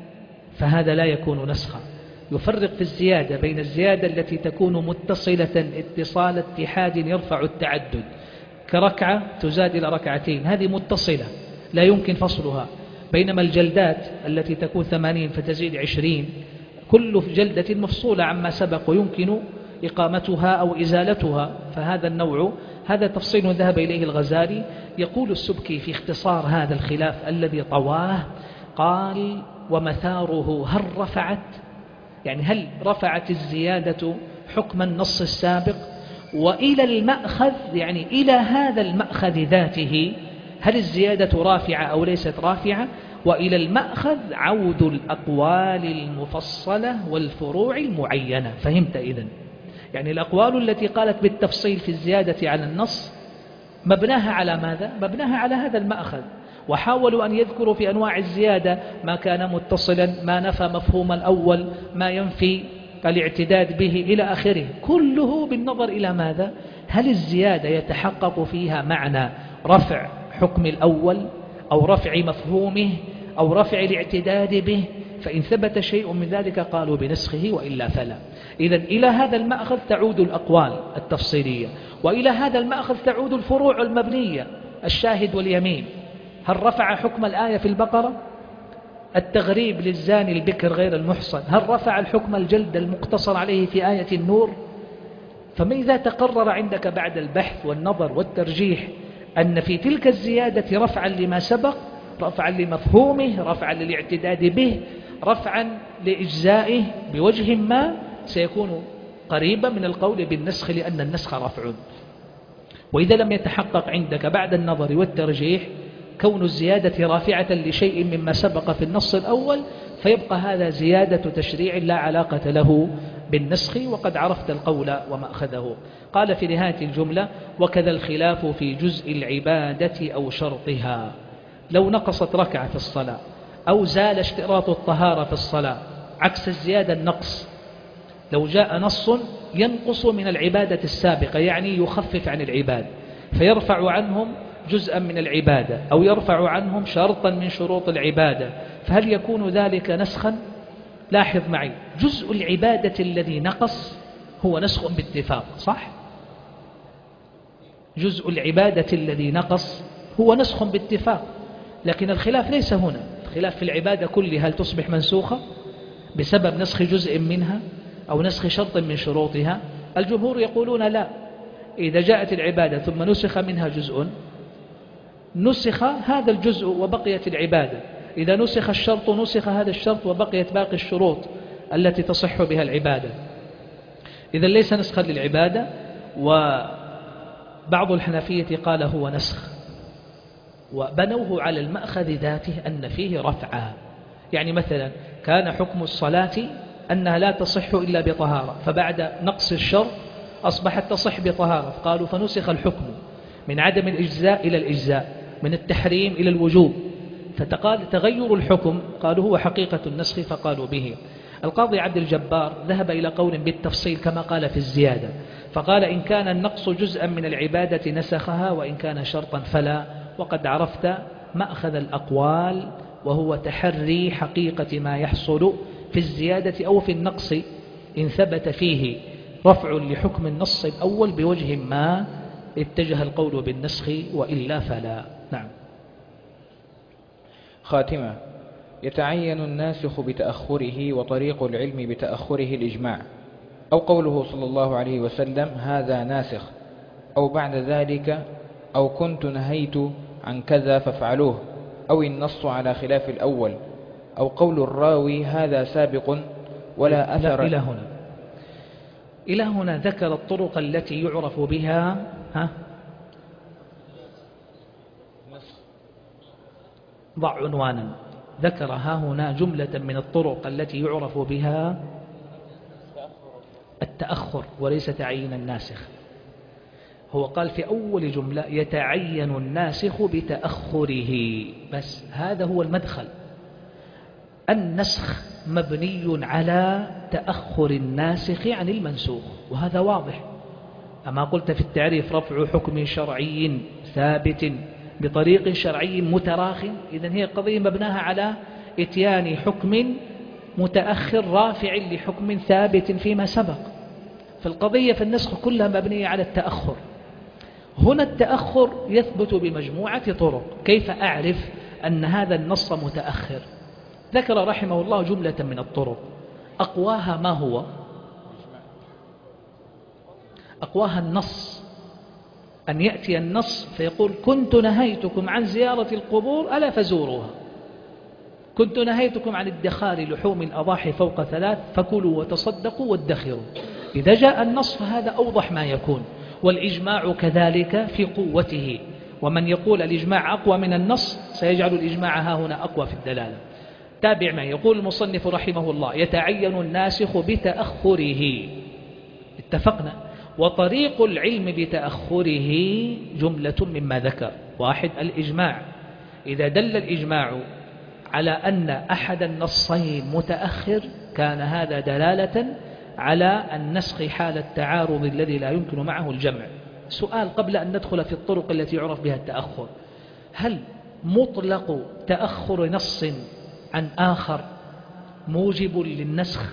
[SPEAKER 1] فهذا لا يكون نسخا. يفرق في الزيادة بين الزيادة التي تكون متصلة اتصال اتحاد يرفع التعدد كركعة تزاد إلى ركعتين، هذه متصلة لا يمكن فصلها، بينما الجلدات التي تكون 80 فتزيد 20 كل جلدة مفصولة عما سبق ويمكن إقامتها أو إزالتها، فهذا النوع هذا تفصيل ذهب إليه الغزالي. يقول السبكي في اختصار هذا الخلاف الذي طواه، قال ومثاره هل رفعت، يعني هل رفعت الزيادة حكم النص السابق، وإلى المأخذ يعني إلى هذا المأخذ ذاته هل الزيادة رافعة أو ليست رافعة، وإلى المأخذ عود الأقوال المفصلة والفروع المعينة. فهمت إذن؟ يعني الأقوال التي قالت بالتفصيل في الزيادة على النص مبناها على ماذا؟ مبناها على هذا المأخذ، وحاولوا أن يذكروا في أنواع الزيادة ما كان متصلا، ما نفى مفهوم الأول، ما ينفي الاعتداد به إلى آخره، كله بالنظر إلى ماذا؟ هل الزيادة يتحقق فيها معنى رفع حكم الأول أو رفع مفهومه أو رفع الاعتداد به؟ فإن ثبت شيء من ذلك قالوا بنسخه وإلا فلا. إذن إلى هذا المأخذ تعود الأقوال التفصيلية، وإلى هذا المأخذ تعود الفروع المبنية، الشاهد واليمين. هل رفع حكم الآية في البقرة؟ التغريب للزاني البكر غير المحصن هل رفع الحكم الجلد المقتصر عليه في آية النور؟ فماذا تقرر عندك بعد البحث والنظر والترجيح أن في تلك الزيادة رفعا لما سبق، رفعا لمفهومه، رفعا للاعتداد به، رفعا لإجزائه بوجه ما، سيكون قريبا من القول بالنسخ لأن النسخ رفع. وإذا لم يتحقق عندك بعد النظر والترجيح كون الزيادة رافعة لشيء مما سبق في النص الأول، فيبقى هذا زيادة تشريع لا علاقة له بالنسخ، وقد عرفت القول ومأخذه. قال في نهاية الجملة وكذا الخلاف في جزء العبادة أو شرطها، لو نقصت ركعة في الصلاة أو زال اشتراط الطهارة في الصلاة، عكس الزيادة النقص. لو جاء نص ينقص من العبادة السابقة يعني يخفف عن العبادة فيرفع عنهم جزءا من العبادة أو يرفع عنهم شرطا من شروط العبادة، فهل يكون ذلك نسخا؟ لاحظ معي، جزء العبادة الذي نقص هو نسخ باتفاق، صح؟ جزء العبادة الذي نقص هو نسخ باتفاق، لكن الخلاف ليس هنا. الخلاف في العبادة كلها هل تصبح منسوخة بسبب نسخ جزء منها أو نسخ شرط من شروطها؟ الجمهور يقولون لا، إذا جاءت العبادة ثم نسخ منها جزء نسخ هذا الجزء وبقيت العبادة، إذا نسخ الشرط نسخ هذا الشرط وبقيت باقي الشروط التي تصح بها العبادة. إذا ليس نسخا للعبادة. وبعض الحنفية قال هو نسخ، وبنوه على المأخذ ذاته أن فيه رفعا. يعني مثلا كان حكم الصلاة أنها لا تصح إلا بطهارة، فبعد نقص الشرط أصبحت تصح بطهارة، قالوا فنسخ الحكم من عدم الإجزاء إلى الإجزاء، من التحريم إلى الوجوب، فتقال تغير الحكم قالوا هو حقيقة النسخ فقالوا به. القاضي عبد الجبار ذهب إلى قول بالتفصيل كما قال في الزيادة، فقال إن كان النقص جزءا من العبادة نسخها، وإن كان شرطا فلا. وقد عرفت مأخذ الأقوال وهو تحري حقيقة ما يحصل في الزيادة أو في النقص إن ثبت فيه رفع لحكم النص الأول بوجه ما اتجه القول بالنسخ، وإلا فلا. نعم.
[SPEAKER 2] خاتمة: يتعين الناسخ بتأخره، وطريق العلم بتأخره الإجماع، أو قوله صلى الله عليه وسلم هذا ناسخ، أو بعد ذلك، أو كنت نهيت عن كذا فافعلوه، أو النص على خلاف الأول، أو قول الراوي هذا سابق ولا أثر.
[SPEAKER 1] إلى هنا إلى هنا ذكر الطرق التي يعرف بها ضع عنوانا. ذكر هنا جملة من الطرق التي يعرف بها التأخر وليس تعيين الناسخ. هو قال في أول جملة يتعين الناسخ بتأخره، بس هذا هو المدخل. النسخ مبني على تأخر الناسخ عن المنسوخ، وهذا واضح. أما قلت في التعريف رفع حكم شرعي ثابت بطريق شرعي متراخ، إذن هي قضية مبناها على إتيان حكم متأخر رافع لحكم ثابت فيما سبق. فالقضية في النسخ كلها مبنية على التأخر. هنا التأخر يثبت بمجموعة طرق. كيف أعرف أن هذا النص متأخر؟ ذكر رحمه الله جملة من الطرق، أقواها ما هو؟ أقواها النص، أن يأتي النص فيقول كنت نهيتكم عن زيارة القبور ألا فزوروها، كنت نهيتكم عن ادخار لحوم الأضاحي فوق 3 فكلوا وتصدقوا وادخروا. إذا جاء النص فهذا أوضح ما يكون، والإجماع كذلك في قوته. ومن يقول الإجماع أقوى من النص سيجعل الإجماع ها هنا أقوى في الدلالة. تابع ما يقول المصنف رحمه الله: يتعين الناسخ بتأخره، اتفقنا. وطريق العلم بتأخره جملة مما ذكر. 1 الإجماع، إذا دل الإجماع على أن أحد النصين متأخر كان هذا دلالة على النسخ حال التعارض الذي لا يمكن معه الجمع. سؤال قبل أن ندخل في الطرق التي يعرف بها التأخر: هل مطلق تأخر نص عن آخر موجب للنسخ؟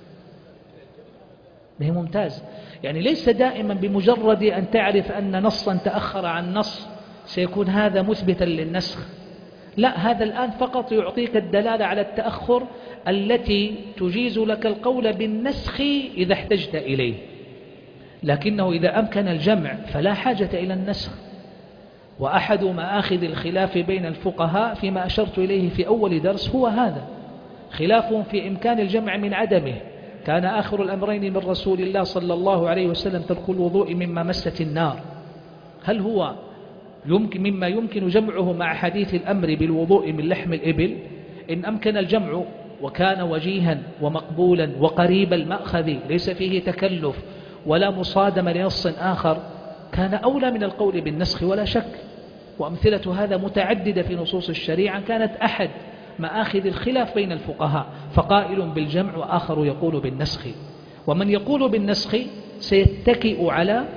[SPEAKER 1] ده ممتاز. يعني ليس دائما بمجرد أن تعرف أن نصا تأخر عن نص سيكون هذا مثبتا للنسخ. لا، هذا الآن فقط يعطيك الدلالة على التأخر التي تجيز لك القول بالنسخ إذا احتجت إليه، لكنه إذا أمكن الجمع فلا حاجة إلى النسخ. وأحد مآخذ الخلاف بين الفقهاء فيما أشرت إليه في أول درس هو هذا، خلاف في إمكان الجمع من عدمه. كان آخر الأمرين من رسول الله صلى الله عليه وسلم ترك الوضوء مما مست النار. هل هو مما يمكن جمعه مع حديث الأمر بالوضوء من لحم الإبل؟ إن أمكن الجمع وكان وجيها ومقبولا وقريب المأخذ ليس فيه تكلف ولا مصادمة لنص آخر كان أولى من القول بالنسخ ولا شك. وأمثلة هذا متعددة في نصوص الشريعة كانت أحد مآخذ الخلاف بين الفقهاء، فقائل بالجمع وآخر يقول بالنسخ. ومن يقول بالنسخ سيتكئ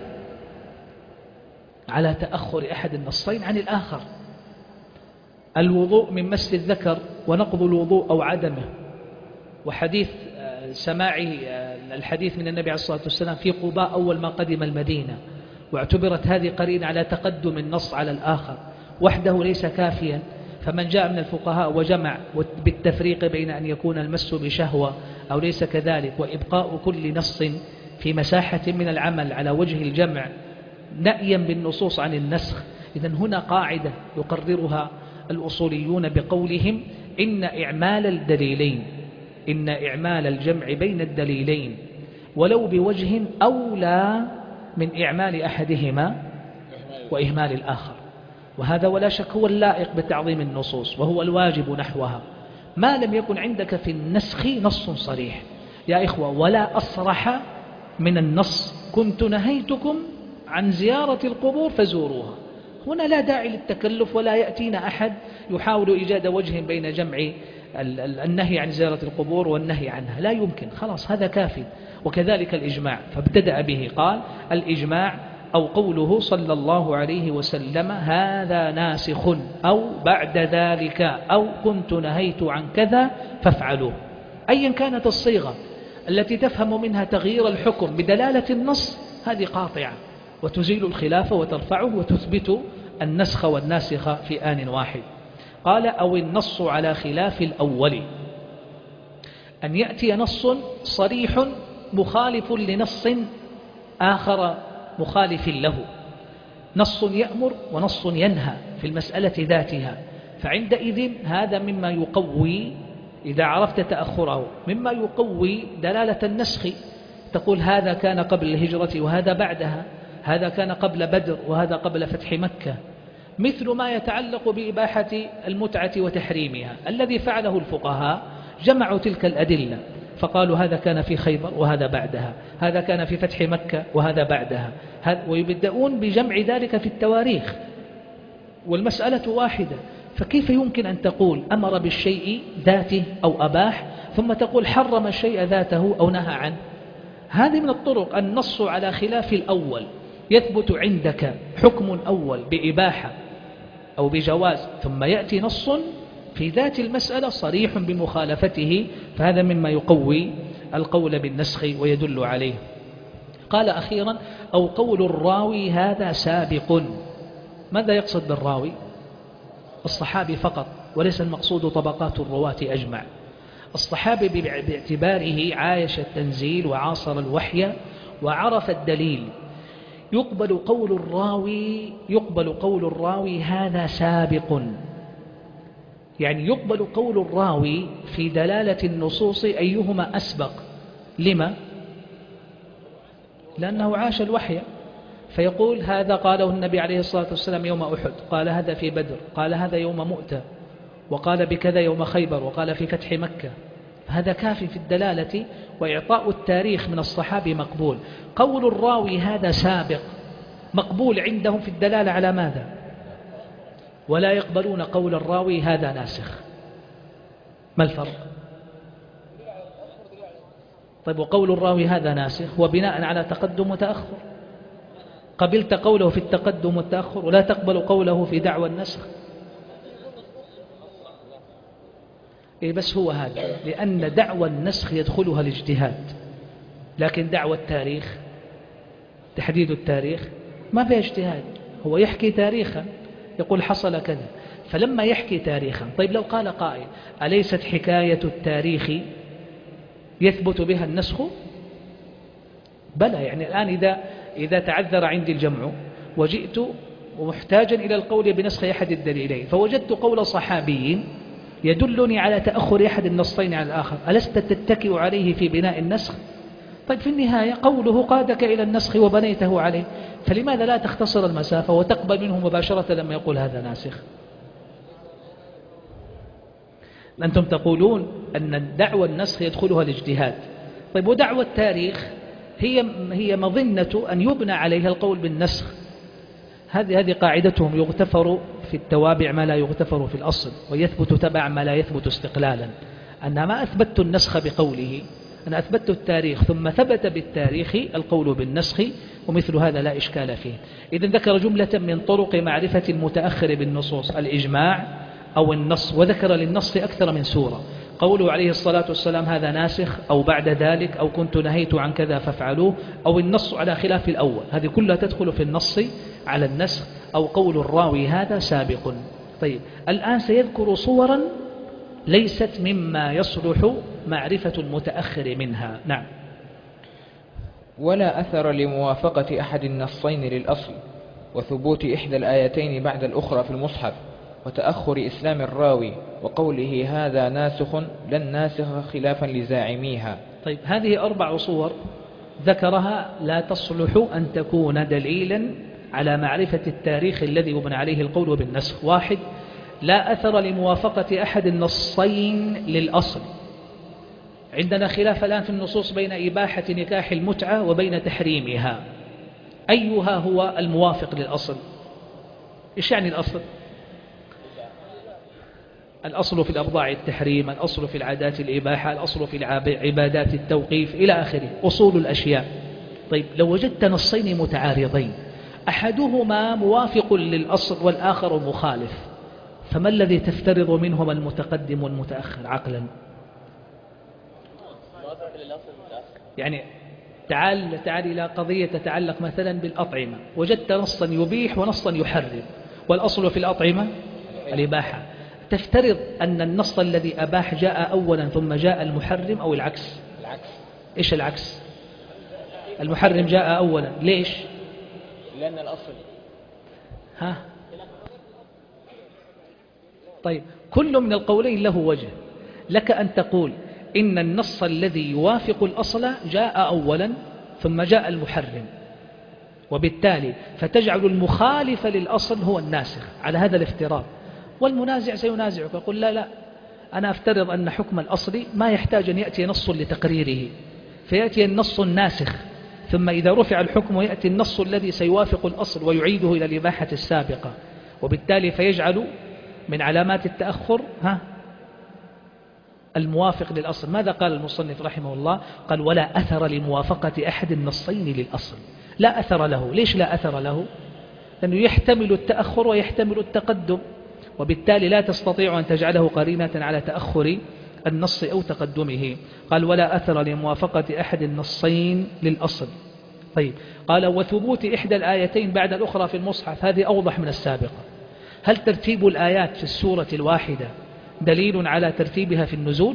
[SPEAKER 1] على تأخر أحد النصين عن الآخر. الوضوء من مس الذكر ونقض الوضوء أو عدمه، وحديث سماع الحديث من النبي عليه الصلاة والسلام في قباء أول ما قدم المدينة، واعتبرت هذه قرينة على تقدم النص على الآخر، وحده ليس كافيا. فمن جاء من الفقهاء وجمع بالتفريق بين أن يكون المس بشهوة أو ليس كذلك، وإبقاء كل نص في مساحة من العمل على وجه الجمع نأيا بالنصوص عن النسخ. إذن هنا قاعدة يقررها الأصوليون بقولهم: إن إعمال الجمع بين الدليلين ولو بوجه أولى من إعمال أحدهما وإهمال الآخر. وهذا ولا شك هو اللائق بتعظيم النصوص وهو الواجب نحوها، ما لم يكن عندك في النسخ نص صريح. يا إخوة، ولا أصرح من النص كنت نهيتكم عن زيارة القبور فزوروها. هنا لا داعي للتكلف، ولا يأتينا أحد يحاول إيجاد وجه بين جمع النهي عن زيارة القبور والنهي عنها، لا يمكن، خلاص هذا كافي. وكذلك الإجماع، فابتدأ به قال: الإجماع أو قوله صلى الله عليه وسلم هذا ناسخ، أو بعد ذلك، أو كنت نهيت عن كذا فافعلوه. أيا كانت الصيغة التي تفهم منها تغيير الحكم بدلالة النص هذه قاطعة وتزيل الخلاف وترفعه وتثبت النسخ والناسخ في آن واحد. قال: أو النص على خلاف الأول، أن يأتي نص صريح مخالف لنص آخر مخالف له، نص يأمر ونص ينهى في المسألة ذاتها، فعندئذ هذا مما يقوي، إذا عرفت تأخره، مما يقوي دلالة النسخ. تقول هذا كان قبل الهجرة وهذا بعدها، هذا كان قبل بدر وهذا قبل فتح مكة. مثل ما يتعلق بإباحة المتعة وتحريمها الذي فعله الفقهاء، جمعوا تلك الأدلة فقالوا هذا كان في خيبر وهذا بعدها، هذا كان في فتح مكة وهذا بعدها، ويبدأون بجمع ذلك في التواريخ والمسألة واحدة. فكيف يمكن أن تقول أمر بالشيء ذاته أو أباح ثم تقول حرم الشيء ذاته أو نهى عنه؟ هذه من الطرق. النص على خلاف الأول، يثبت عندك حكم أول بإباحة أو بجواز ثم يأتي نص في ذات المسألة صريح بمخالفته، فهذا مما يقوي القول بالنسخ ويدل عليه. قال أخيرا أو قول الراوي هذا سابق. ماذا يقصد بالراوي؟ الصحابي فقط، وليس المقصود طبقات الرواة أجمع. الصحابي باعتباره عايش التنزيل وعاصر الوحي وعرف الدليل، يقبل قول الراوي هذا سابق، يعني يقبل قول الراوي في دلالة النصوص أيهما أسبق. لما؟ لأنه عاش الوحي، فيقول هذا قاله النبي عليه الصلاة والسلام يوم أحد، قال هذا في بدر، قال هذا يوم مؤتة، وقال بكذا يوم خيبر، وقال في فتح مكة. هذا كافي في الدلالة، وإعطاء التاريخ من الصحابي مقبول. قول الراوي هذا سابق مقبول عندهم في الدلالة على ماذا؟ ولا يقبلون قول الراوي هذا ناسخ. ما الفرق؟ طيب وقول الراوي هذا ناسخ وبناء على تقدم وتأخر، قبلت قوله في التقدم والتأخر ولا تقبل قوله في دعوى النسخ. إيه بس هو هذا، لأن دعوى النسخ يدخلها الاجتهاد، لكن دعوى التاريخ تحديد التاريخ ما فيها اجتهاد، هو يحكي تاريخا يقول حصل كذا. فلما يحكي تاريخا، طيب لو قال قائل أليست حكاية التاريخ يثبت بها النسخ؟ بلى. يعني الآن إذا تعذر عندي الجمع وجئت ومحتاجا إلى القول بنسخ أحد الدليلين، فوجدت قول صحابي يدلني على تأخر أحد النصين على الآخر، ألست تتكئ عليه في بناء النسخ؟ طيب في النهاية قوله قادك إلى النسخ وبنيته عليه، فلماذا لا تختصر المسافة وتقبل منه مباشرة لما يقول هذا ناسخ؟ أنتم تقولون أن دعوى النسخ يدخلها الاجتهاد. طيب ودعوى التاريخ هي مظنة أن يبنى عليها القول بالنسخ. هذه قاعدتهم، يغتفر في التوابع ما لا يغتفر في الأصل، ويثبت تبع ما لا يثبت استقلالا. أنا ما أثبت النسخ بقوله، أنا أثبت التاريخ ثم ثبت بالتاريخ القول بالنسخ، ومثل هذا لا إشكال فيه. إذن ذكر جملة من طرق معرفة المتأخر بالنصوص: الإجماع أو النص، وذكر للنص أكثر من سورة. قوله عليه الصلاة والسلام هذا ناسخ، أو بعد ذلك، أو كنت نهيت عن كذا فافعلوه، أو النص على خلاف الأول، هذه كلها تدخل في النص على النسخ. أو قول الراوي هذا سابق. طيب الآن سيذكر صورا ليست مما يصلح معرفة المتأخر منها. نعم.
[SPEAKER 2] ولا أثر لموافقة أحد النصين للأصل، وثبوت إحدى الآيتين بعد الأخرى في المصحف، وتأخر إسلام الراوي، وقوله هذا ناسخ لن ناسخ خلافا لزاعميها.
[SPEAKER 1] طيب هذه 4 صور ذكرها لا تصلح أن تكون دليلا على معرفة التاريخ الذي يبنى عليه القول بالنسخ. 1، لا أثر لموافقة أحد النصين للأصل. عندنا خلاف الآن في النصوص بين إباحة نكاح المتعة وبين تحريمها، أيها هو الموافق للأصل؟ إيش يعني الأصل؟ الأصل في الأرضاع التحريم، الأصل في العادات الإباحة، الأصل في العبادات التوقيف إلى آخره، أصول الأشياء. طيب لو وجدت نصين متعارضين، أحدهما موافق للأصل والآخر مخالف، فما الذي تفترض منهما المتقدم والمتأخر عقلا؟ يعني تعال إلى قضية تتعلق مثلا بالأطعمة، وجدت نصا يبيح ونصا يحرم، والأصل في الأطعمة الإباحة، تفترض أن النص الذي أباح جاء أولا ثم جاء المحرم، أو العكس؟ إيش العكس؟ المحرم جاء أولا. ليش؟
[SPEAKER 2] لأن الأصل.
[SPEAKER 1] طيب كل من القولين له وجه. لك أن تقول إن النص الذي يوافق الأصل جاء أولا ثم جاء المحرم، وبالتالي فتجعل المخالف للأصل هو الناسخ على هذا الافتراض. والمنازع سينازعك يقول لا أنا أفترض أن حكم الأصل ما يحتاج أن يأتي نص لتقريره، فيأتي النص الناسخ، ثم إذا رفع الحكم يأتي النص الذي سيوافق الأصل ويعيده إلى الإباحة السابقة، وبالتالي فيجعل من علامات التأخر الموافق للأصل. ماذا قال المصنف رحمه الله؟ قال ولا أثر لموافقة أحد النصين للأصل. لا أثر له. ليش لا أثر له؟ لأنه يحتمل التأخر ويحتمل التقدم، وبالتالي لا تستطيع أن تجعله قرينة على تأخر النص أو تقدمه. قال ولا أثر لموافقة أحد النصين للأصل. طيب، قال وثبوت إحدى الآيتين بعد الأخرى في المصحف، هذه أوضح من السابقة. هل ترتيب الآيات في السورة الواحدة دليل على ترتيبها في النزول؟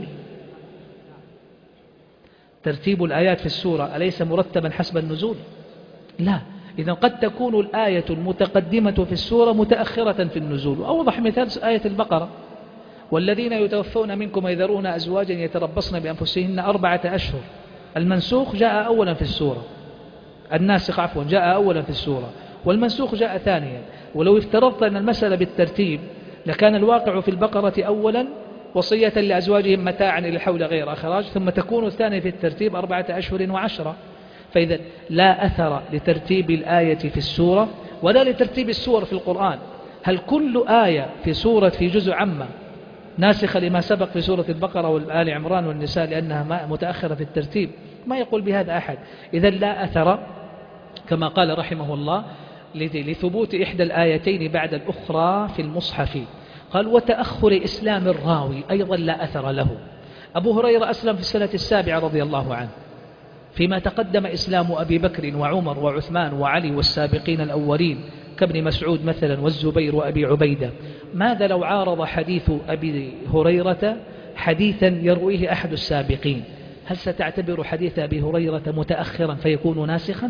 [SPEAKER 1] ترتيب الآيات في السورة أليس مرتبا حسب النزول؟ لا. إذا قد تكون الآية المتقدمة في السورة متأخرة في النزول. وأوضح مثال آية البقرة: والذين يتوفون منكم ويذرون أزواجا يتربصن بأنفسهن 4 أشهر. المنسوخ جاء أولا في السورة، الناسخ عفوا جاء أولا في السورة، والمنسوخ جاء ثانيا. ولو افترضت أن المسألة بالترتيب لكان الواقع في البقرة أولا وصية لأزواجهم متاعا إلى الحول غير أخراج، ثم تكون الثانية في الترتيب 4 أشهر و10. فإذا لا أثر لترتيب الآية في السورة ولا لترتيب السور في القرآن. هل كل آية في جزء عامة ناسخة لما سبق في سورة البقرة والآل عمران والنساء لأنها متأخرة في الترتيب؟ ما يقول بهذا أحد. إذا لا أثر كما قال رحمه الله لثبوت إحدى الآيتين بعد الأخرى في المصحف. قال وتأخر إسلام الراوي أيضا لا أثر له. أبو هريرة أسلم في السنة 7 رضي الله عنه، فيما تقدم إسلام أبي بكر وعمر وعثمان وعلي والسابقين الأولين كابن مسعود مثلا والزبير وأبي عبيدة. ماذا لو عارض حديث أبي هريرة حديثا يرويه أحد السابقين؟ هل ستعتبر حديث أبي هريرة متأخرا فيكون ناسخا؟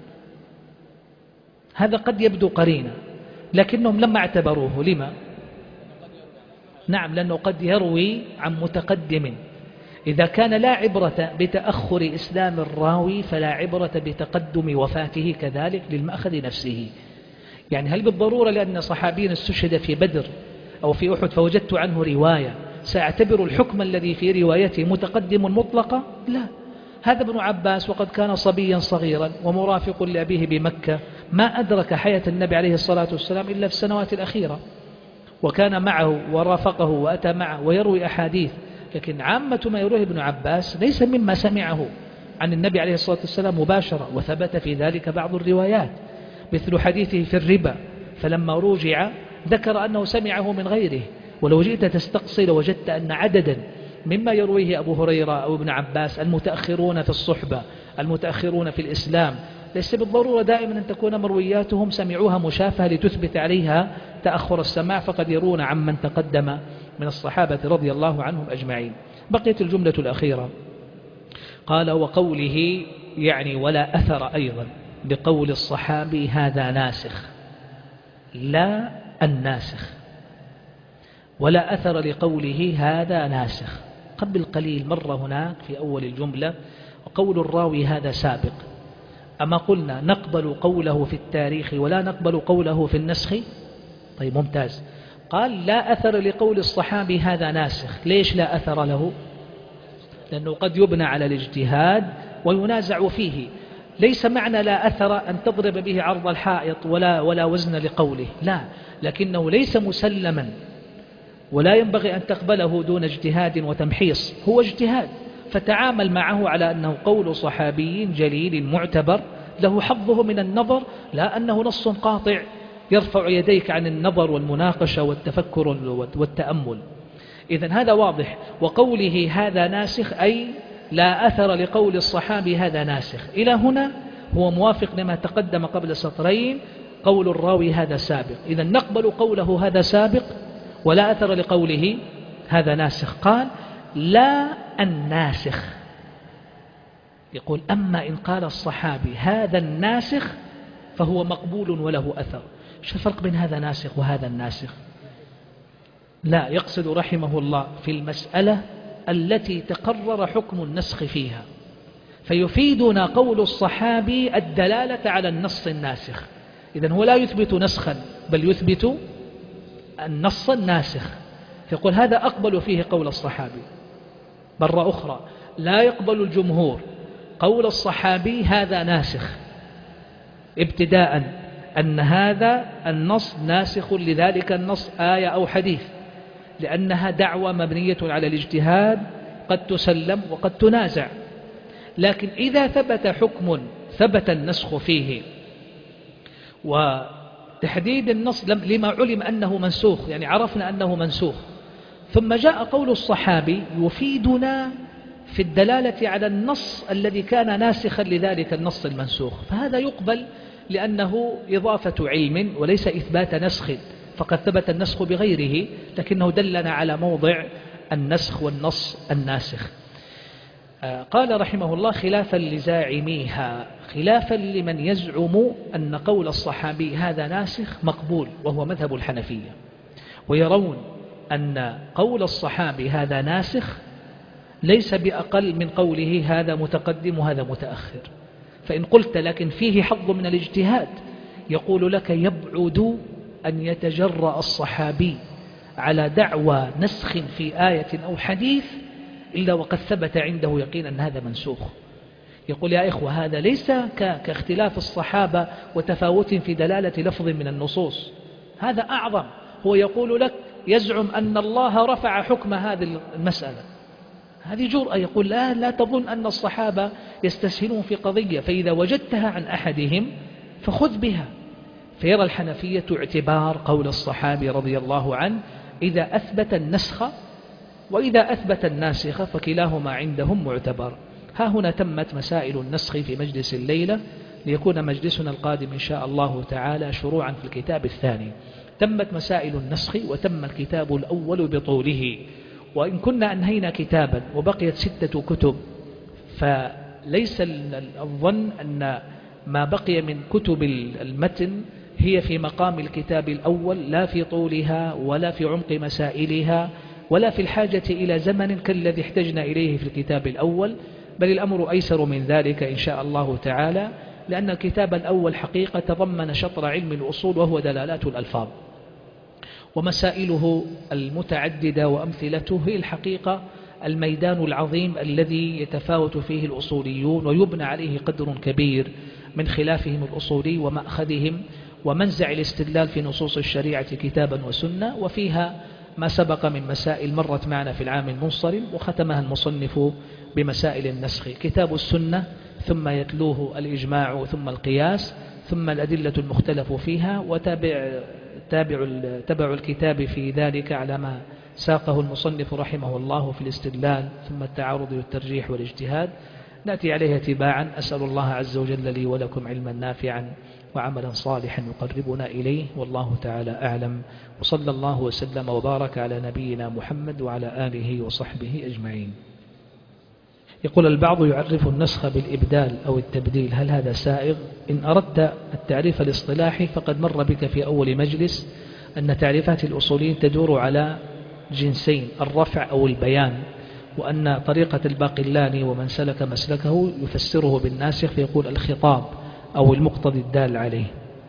[SPEAKER 1] هذا قد يبدو قرينا، لكنهم لما اعتبروه. لما؟ نعم، لأنه قد يروي عن متقدم. إذا كان لا عبرة بتأخر إسلام الراوي فلا عبرة بتقدم وفاته كذلك للمأخذ نفسه. يعني هل بالضرورة لأن صحابيا استشهد في بدر أو في أحد فوجدت عنه رواية سأعتبر الحكم الذي في روايته متقدم مطلقا؟ لا. هذا ابن عباس وقد كان صبيا صغيرا ومرافق لأبيه بمكة، ما أدرك حياة النبي عليه الصلاة والسلام إلا في السنوات الأخيرة، وكان معه ورافقه وأتى معه ويروي أحاديث، لكن عامة ما يرويه ابن عباس ليس مما سمعه عن النبي عليه الصلاة والسلام مباشرة، وثبت في ذلك بعض الروايات مثل حديثه في الربا، فلما رجع ذكر أنه سمعه من غيره. ولو جئت تستقصي لوجدت أن عددا مما يرويه أبو هريرة أو ابن عباس المتأخرون في الصحبة المتأخرون في الإسلام ليس بالضرورة دائما أن تكون مروياتهم سمعوها مشافهة لتثبت عليها تأخر السماع، فقد يرون عمن تقدم من الصحابة رضي الله عنهم أجمعين. بقيت الجملة الأخيرة، قال وقوله يعني ولا أثر أيضا بقول الصحابي هذا ناسخ لا الناسخ، ولا أثر لقوله هذا ناسخ. قبل قليل مرة هناك في أول الجملة وقول الراوي هذا سابق، أما قلنا نقبل قوله في التاريخ ولا نقبل قوله في النسخ؟ طيب ممتاز. قال لا أثر لقول الصحابي هذا ناسخ. ليش لا أثر له؟ لأنه قد يبنى على الاجتهاد وينازع فيه. ليس معنى لا أثر أن تضرب به عرض الحائط ولا وزن لقوله، لا، لكنه ليس مسلما ولا ينبغي أن تقبله دون اجتهاد وتمحيص. هو اجتهاد، فتعامل معه على أنه قول صحابي جليل معتبر له حظه من النظر، لا أنه نص قاطع يرفع يديك عن النظر والمناقشة والتفكر والتأمل. إذن هذا واضح. وقوله هذا ناسخ أي لا أثر لقول الصحابي هذا ناسخ. إلى هنا هو موافق لما تقدم قبل سطرين، قول الراوي هذا سابق. إذن نقبل قوله هذا سابق ولا أثر لقوله هذا ناسخ. قال لا الناسخ. يقول أما إن قال الصحابي هذا الناسخ فهو مقبول وله أثر. شو الفرق بين هذا ناسخ وهذا الناسخ؟ لا، يقصد رحمه الله في المسألة التي تقرر حكم النسخ فيها، فيفيدنا قول الصحابي الدلالة على النص الناسخ. إذن هو لا يثبت نسخا بل يثبت النص الناسخ، فيقول هذا أقبل فيه قول الصحابي. مرة أخرى لا يقبل الجمهور قول الصحابي هذا ناسخ ابتداء أن هذا النص ناسخ لذلك النص آية أو حديث، لأنها دعوة مبنية على الاجتهاد قد تسلم وقد تنازع. لكن إذا ثبت حكم ثبت النسخ فيه وتحديد النص لما علم أنه منسوخ، يعني عرفنا أنه منسوخ، ثم جاء قول الصحابي يفيدنا في الدلالة على النص الذي كان ناسخا لذلك النص المنسوخ، فهذا يقبل لأنه إضافة علم وليس إثبات نسخ، فقد ثبت النسخ بغيره لكنه دلنا على موضع النسخ والنص الناسخ. قال رحمه الله خلافا لزاعميها، خلافا لمن يزعم أن قول الصحابي هذا ناسخ مقبول، وهو مذهب الحنفية، ويرون أن قول الصحابي هذا ناسخ ليس بأقل من قوله هذا متقدم وهذا متأخر. فإن قلت لكن فيه حظ من الاجتهاد، يقول لك يبعد أن يتجرأ الصحابي على دعوى نسخ في آية أو حديث إلا وقد ثبت عنده يقين أن هذا منسوخ. يقول يا إخوة هذا ليس كاختلاف الصحابة وتفاوت في دلالة لفظ من النصوص، هذا أعظم. هو يقول لك يزعم أن الله رفع حكم هذه المسألة، هذه جرأة. يقول لا تظن أن الصحابة يستسهلون في قضية، فإذا وجدتها عن أحدهم فخذ بها. فيرى الحنفية اعتبار قول الصحابي رضي الله عنه إذا أثبت النسخ وإذا أثبت الناسخ، فكلاهما عندهم معتبر. ها هنا تمت مسائل النسخ في مجلس الليلة، ليكون مجلسنا القادم إن شاء الله تعالى شروعا في الكتاب الثاني. تمت مسائل النسخ وتم الكتاب الأول بطوله، وإن كنا أنهينا كتابا وبقيت 6 كتب، فليس الظن أن ما بقي من كتب المتن هي في مقام الكتاب الأول، لا في طولها ولا في عمق مسائلها ولا في الحاجة إلى زمن كالذي احتجنا إليه في الكتاب الأول، بل الأمر أيسر من ذلك إن شاء الله تعالى، لأن الكتاب الأول حقيقة تضمن شطر علم الأصول وهو دلالات الألفاظ، ومسائله المتعددة وأمثلته هي الحقيقة الميدان العظيم الذي يتفاوت فيه الأصوليون ويبنى عليه قدر كبير من خلافهم الأصولي ومأخذهم ومنزع الاستدلال في نصوص الشريعة كتابا وسنة، وفيها ما سبق من مسائل مرت معنا في العام المنصرم، وختمها المصنف بمسائل النسخ. كتاب السنة ثم يتلوه الإجماع ثم القياس ثم الأدلة المختلف فيها، تبع الكتاب في ذلك على ما ساقه المصنف رحمه الله في الاستدلال، ثم التعارض والترجيح والاجتهاد، نأتي عليها تباعا. أسأل الله عز وجل لي ولكم علما نافعا وعملا صالحا يقربنا إليه، والله تعالى أعلم، وصلى الله وسلم وبارك على نبينا محمد وعلى آله وصحبه أجمعين. يقول البعض يعرف النسخ بالإبدال أو التبديل، هل هذا سائغ؟ إن أردت التعريف الاصطلاحي فقد مر بك في أول مجلس أن تعريفات الأصوليين تدور على جنسين، الرفع أو البيان، وأن طريقة الباقلاني ومن سلك مسلكه يفسره بالناسخ فيقول الخطاب أو المقتضي الدال عليه.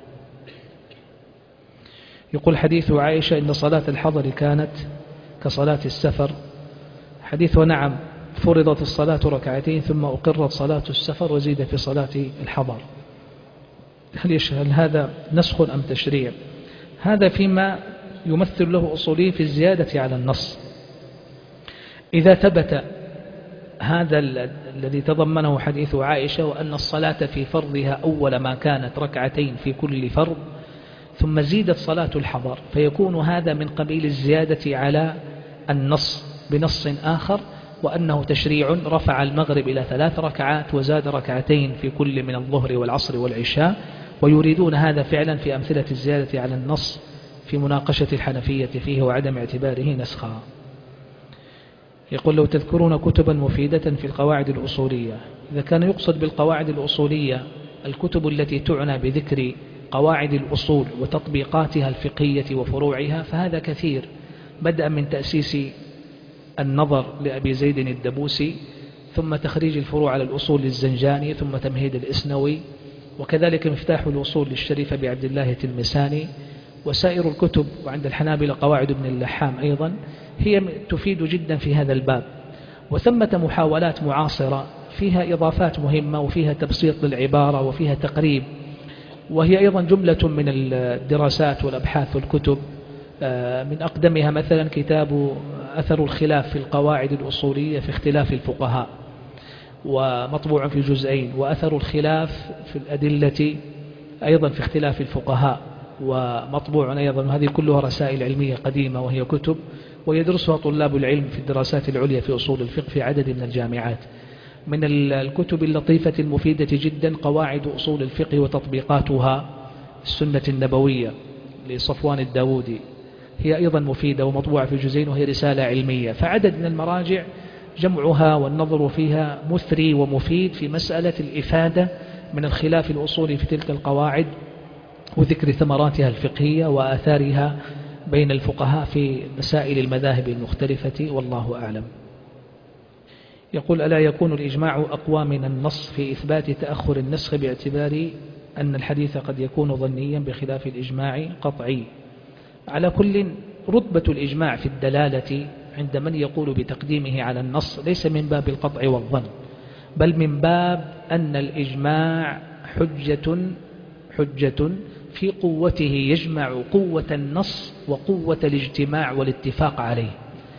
[SPEAKER 1] يقول حديث عائشة إن صلاة الحضر كانت كصلاة السفر، حديث نعم فرضت الصلاة ركعتين ثم أقرت صلاة السفر وزيد في صلاة الحضر، هل هذا نسخ أم تشريع؟ هذا فيما يمثل له أصولي في الزيادة على النص. إذا ثبت هذا الذي تضمنه حديث عائشة وأن الصلاة في فرضها أول ما كانت ركعتين في كل فرض ثم زيدت صلاة الحضر، فيكون هذا من قبيل الزيادة على النص بنص آخر، وأنه تشريع رفع المغرب إلى 3 ركعات وزاد ركعتين في كل من الظهر والعصر والعشاء، ويريدون هذا فعلا في أمثلة الزيادة على النص في مناقشة الحنفية فيه وعدم اعتباره نسخا. يقول لو تذكرون كتبا مفيدة في القواعد الأصولية، إذا كان يقصد بالقواعد الأصولية الكتب التي تعنى بذكر قواعد الأصول وتطبيقاتها الفقهية وفروعها فهذا كثير، بدءا من تأسيس النظر لأبي زيد الدبوسي، ثم تخريج الفروع على الأصول للزنجاني، ثم تمهيد الإسنوي، وكذلك مفتاح الوصول للشريف أبي عبد الله التلمساني، وسائر الكتب، وعند الحنابلة قواعد ابن اللحام أيضا، هي تفيد جدا في هذا الباب. وثمة محاولات معاصرة فيها إضافات مهمة، وفيها تبسيط للعبارة، وفيها تقريب، وهي أيضا جملة من الدراسات والأبحاث والكتب. من أقدمها مثلا كتاب أثر الخلاف في القواعد الأصولية في اختلاف الفقهاء، ومطبوع في جزئين، وأثر الخلاف في الأدلة أيضا في اختلاف الفقهاء، ومطبوع أيضا. هذه كلها رسائل علمية قديمة، وهي كتب ويدرسها طلاب العلم في الدراسات العليا في أصول الفقه في عدد من الجامعات. من الكتب اللطيفة المفيدة جدا قواعد أصول الفقه وتطبيقاتها السنة النبوية لصفوان الداودي، هي أيضا مفيدة ومطبوعة في جزئين، وهي رسالة علمية. فعدد من المراجع جمعها والنظر فيها مثري ومفيد في مسألة الإفادة من الخلاف الأصولي في تلك القواعد، وذكر ثمراتها الفقهية وآثارها بين الفقهاء في مسائل المذاهب المختلفة، والله أعلم. يقول: ألا يكون الإجماع أقوى من النص في إثبات تأخر النسخ باعتبار أن الحديث قد يكون ظنيا بخلاف الإجماع قطعي؟ على كل، رتبة الإجماع في الدلالة عند من يقول بتقديمه على النص ليس من باب القطع والظن، بل من باب أن الإجماع حجة في قوته، يجمع قوة النص وقوة الاجتماع والاتفاق عليه.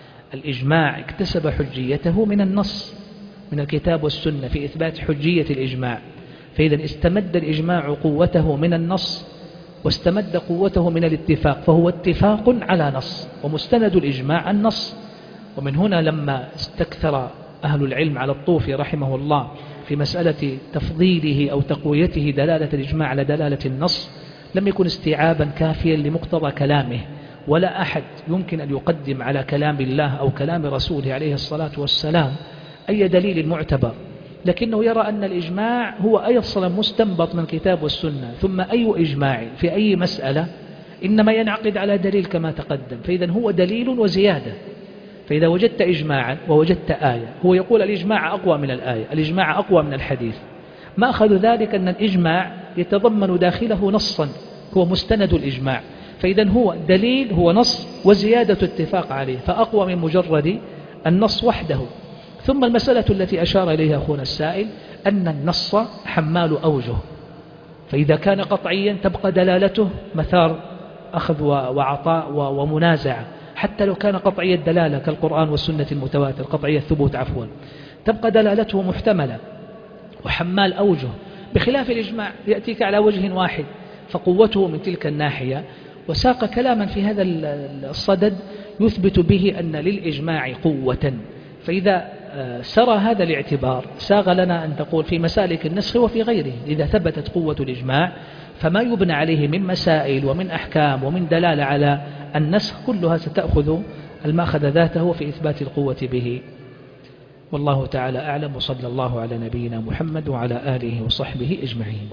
[SPEAKER 1] الإجماع اكتسب حجيته من النص، من الكتاب والسنة في إثبات حجية الإجماع، فإذا استمد الإجماع قوته من النص واستمد قوته من الاتفاق، فهو اتفاق على نص، ومستند الإجماع النص. ومن هنا لما استكثر أهل العلم على الطوفي رحمه الله في مسألة تفضيله أو تقويته دلالة الإجماع على دلالة النص، لم يكن استيعابا كافيا لمقتضى كلامه، ولا أحد يمكن أن يقدم على كلام الله أو كلام رسوله عليه الصلاة والسلام أي دليل معتبر، لكنه يرى أن الإجماع هو أصلا مستنبط من الكتاب والسنة، ثم أي إجماع في أي مسألة إنما ينعقد على دليل كما تقدم، فإذا هو دليل وزيادة. فإذا وجدت إجماعا ووجدت آية، هو يقول الإجماع أقوى من الآية، الإجماع أقوى من الحديث. ما أخذ ذلك أن الإجماع يتضمن داخله نصا هو مستند الإجماع، فإذا هو دليل، هو نص وزيادة اتفاق عليه، فأقوى من مجرد النص وحده. ثم المسألة التي أشار إليها أخونا السائل أن النص حمال أوجه، فإذا كان قطعيا تبقى دلالته مثار أخذ وعطاء ومنازعة، حتى لو كان قطعي الدلالة كالقرآن والسنة المتواتر، قطعي الثبوت عفوا، تبقى دلالته محتملة وحمال أوجه، بخلاف الإجماع يأتيك على وجه واحد، فقوته من تلك الناحية. وساق كلاما في هذا الصدد يثبت به أن للإجماع قوة. فإذا سرى هذا الاعتبار ساغ لنا أن تقول في مسالك النسخ وفي غيره، إذا ثبتت قوة الإجماع فما يبنى عليه من مسائل ومن أحكام ومن دلالة على النسخ كلها ستأخذ المأخذ ذاته في إثبات القوة به. والله تعالى أعلم، وصلى الله على نبينا محمد وعلى آله وصحبه أجمعين.